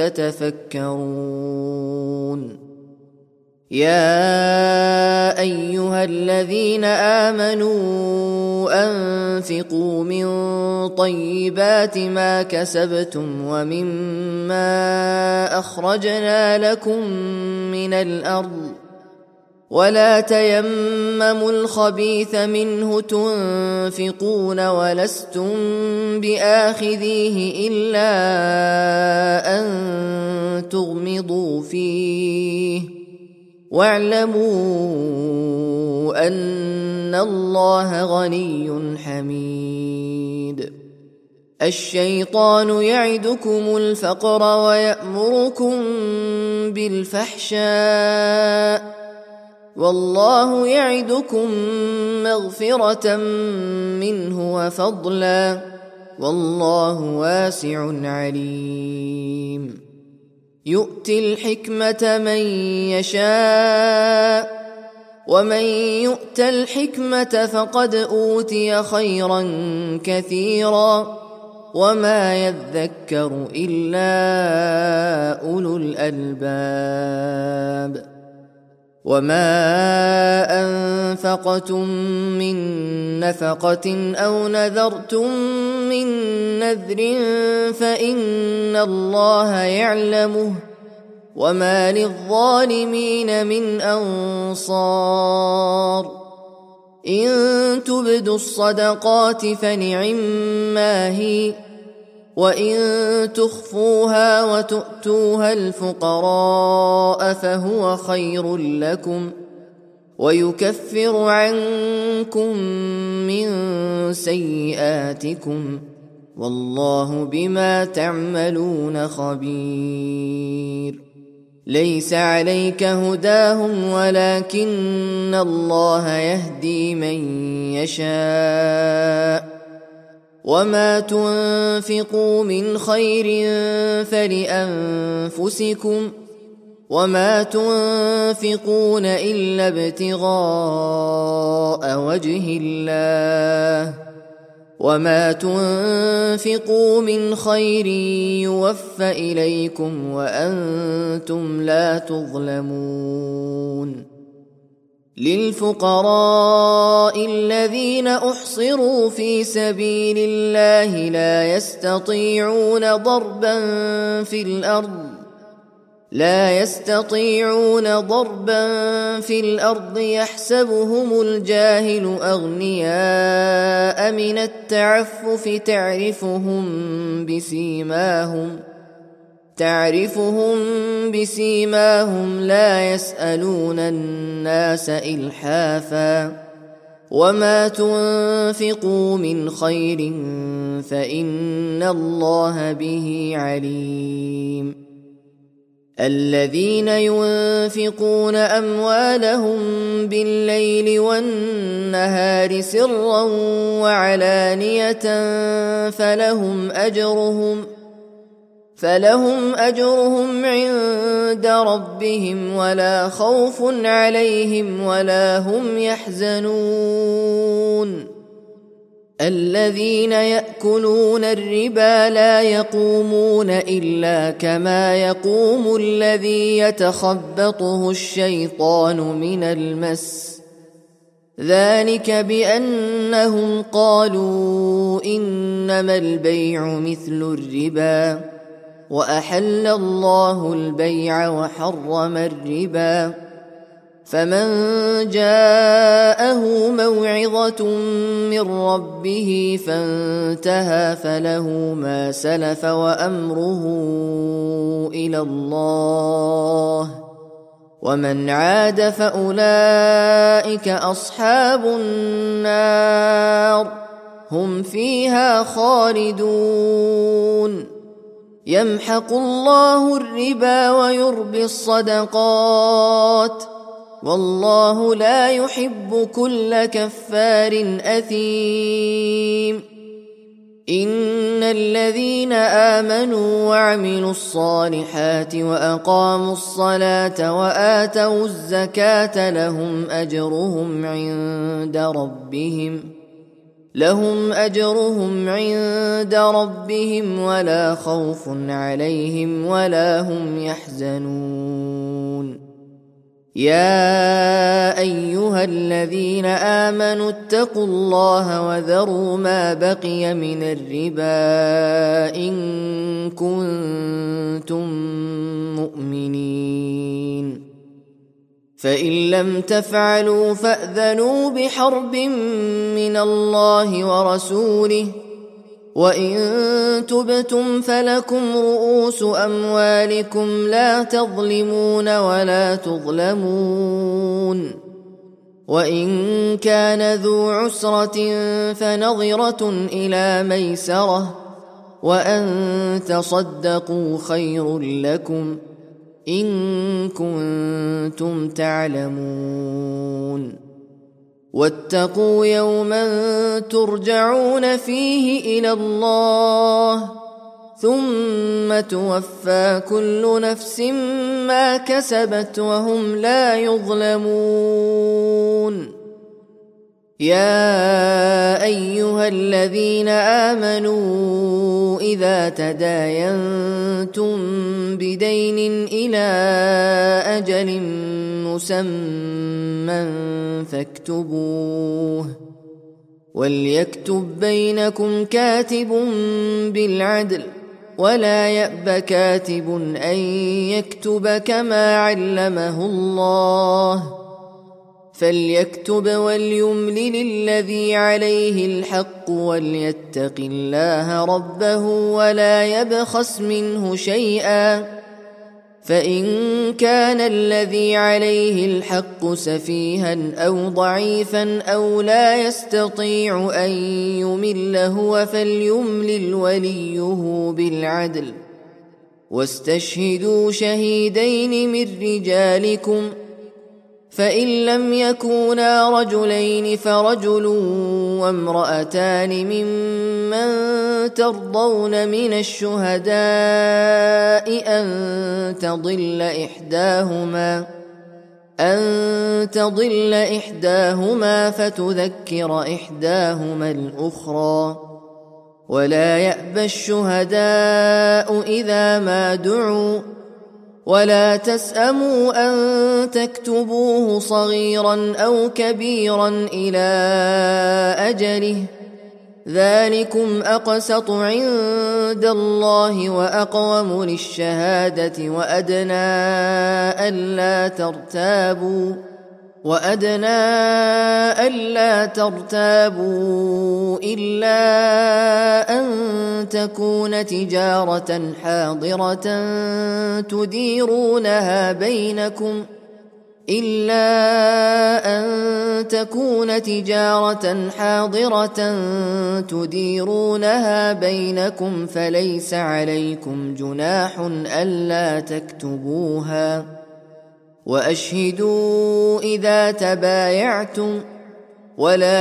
تتفكرون يا أيها الذين آمنوا أنفقوا من طيبات ما كسبتم ومما أخرجنا لكم من الأرض ولا تيمموا الخبيث منه تنفقون ولستم بآخذيه إلا أن تغمضوا فيه واعلموا أن الله غني حميد الشيطان يعدكم الفقر ويأمركم بالفحشاء والله يعدكم مغفرة منه وفضلا والله واسع عليم يؤتي الحكمة من يشاء ومن يؤت الحكمة فقد أوتي خيرا كثيرا وما يذكر إلا أولو الألباب وما أنفقتم من نفقة أو نذرتم من نذر فإن الله يعلمه وما للظالمين من أنصار إن تبدوا الصدقات فنعما هي وإن تخفوها وتؤتوها الفقراء فهو خير لكم ويكفر عنكم من سيئاتكم والله بما تعملون خبير ليس عليك هداهم ولكن الله يهدي من يشاء وما تنفقوا من خير فلأنفسكم وما تنفقون إلا ابتغاء وجه الله وما تنفقوا من خير يوفى إليكم وأنتم لا تظلمون للفقراء الذين أحصروا في سبيل الله لا يستطيعون ضربا في الأرض لا يستطيعون ضربا في الأرض يحسبهم الجاهل أغنياء من التعفف تعرفهم بسيماهم تعرفهم بسيماهم لا يسألون الناس إلحافا وما تنفقوا من خير فإن الله به عليم الذين ينفقون أموالهم بالليل والنهار سرا وعلانية فلهم أجرهم فلهم أجرهم عند ربهم ولا خوف عليهم ولا هم يحزنون الذين يأكلون الربا لا يقومون إلا كما يقوم الذي يتخبطه الشيطان من المس ذلك بأنهم قالوا إنما البيع مثل الربا وأحل الله البيع وحرم الربا فمن جاءه موعظة من ربه فانتهى فله ما سلف وأمره إلى الله ومن عاد فأولئك أصحاب النار هم فيها خالدون يمحق الله الربا ويربي الصدقات والله لا يحب كل كفار أثيم إن الذين آمنوا وعملوا الصالحات وأقاموا الصلاة وآتوا الزكاة لهم أجرهم عند ربهم لهم أجرهم عند ربهم ولا خوف عليهم ولا هم يحزنون يا أيها الذين آمنوا اتقوا الله وذروا ما بقي من الربا إن كنتم مؤمنين فإن لم تفعلوا فأذنوا بحرب من الله ورسوله وإن تبتم فلكم رؤوس أموالكم لا تظلمون ولا تظلمون وإن كان ذو عسرة فنظرة إلى ميسرة وأن تصدقوا خير لكم إن كنتم تعلمون واتقوا يوما ترجعون فيه إلى الله ثم توفى كل نفس ما كسبت وهم لا يظلمون يا أيها الذين آمنوا إذا تداينتم بدين إلى أجل مسمى فاكتبوه وليكتب بينكم كاتب بالعدل ولا يأب كاتب أن يكتب كما علمه الله فليكتب وليملل الذي عليه الحق وليتق الله ربه ولا يبخس منه شيئا فإن كان الذي عليه الحق سفيها أو ضعيفا أو لا يستطيع أن يمل هو فليملل وليه بالعدل واستشهدوا شهيدين من رجالكم فإن لم يكونا رجلين فرجل وامرأتان ممن ترضون من الشهداء أن تضل إحداهما أن تضل إحداهما فتذكر إحداهما الأخرى ولا يأبى الشهداء إذا ما دعوا ولا تسأموا أن تكتبوه صغيرا أو كبيرا إلى أجله ذلكم أقسط عند الله وأقوم للشهادة وأدنى ألا ترتابوا وأدنى ألا ترتابوا إلا أن تكون تجارة حاضرة تديرونها بينكم إلا أن تكون تجارة حاضرة تديرونها بينكم فليس عليكم جناح ألا تكتبوها وأشهدوا إذا تبايعتم ولا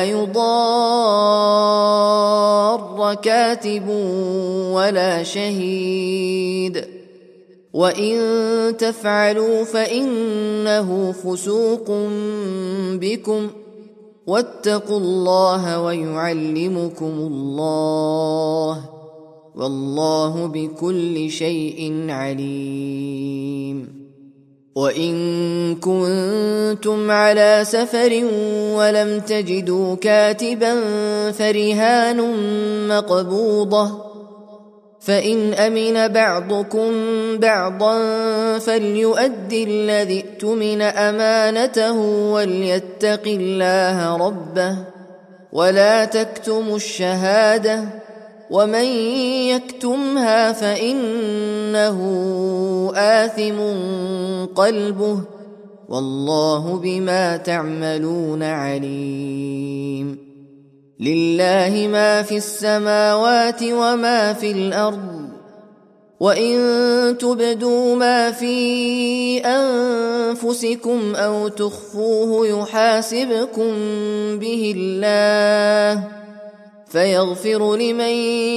يضار كاتب ولا شهيد وإن تفعلوا فإنه فسوق بكم واتقوا الله ويعلمكم الله والله بكل شيء عليم وإن كنتم على سفر ولم تجدوا كاتبا فرهان مقبوضة فإن أمن بعضكم بعضا فليؤدي الذي اؤتمن أمانته وليتق الله ربه ولا تكتموا الشهادة ومن يكتمها فإنه آثم قلبه والله بما تعملون عليم لله ما في السماوات وما في الأرض وإن تبدوا ما في أنفسكم أو تخفوه يحاسبكم به الله فيغفر لمن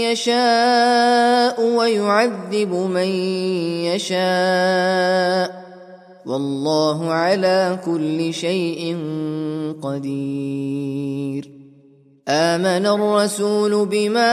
يشاء ويعذب من يشاء والله على كل شيء قدير آمن الرسول بما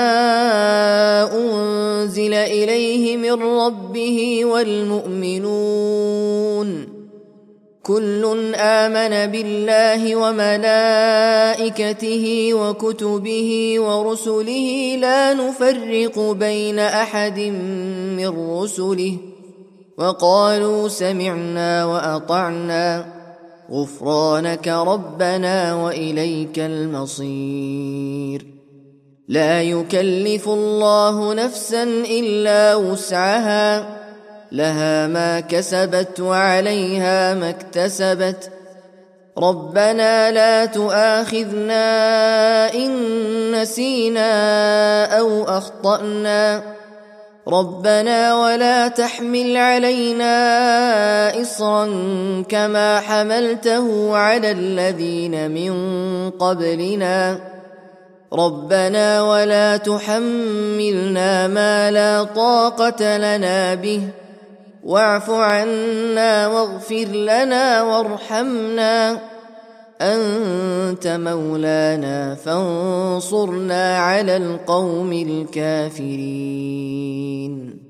أنزل إليه من ربه والمؤمنون كل آمن بالله وملائكته وكتبه ورسله لا نفرق بين أحد من رسله وقالوا سمعنا وأطعنا غفرانك ربنا وإليك المصير لا يكلف الله نفسا إلا وسعها لها ما كسبت وعليها ما اكتسبت ربنا لا تؤاخذنا إن نسينا أو أخطأنا ربنا ولا تحمل علينا إصرا كما حملته على الذين من قبلنا ربنا ولا تحملنا ما لا طاقة لنا به واعف عنا واغفر لنا وارحمنا أنت مولانا فانصرنا على القوم الكافرين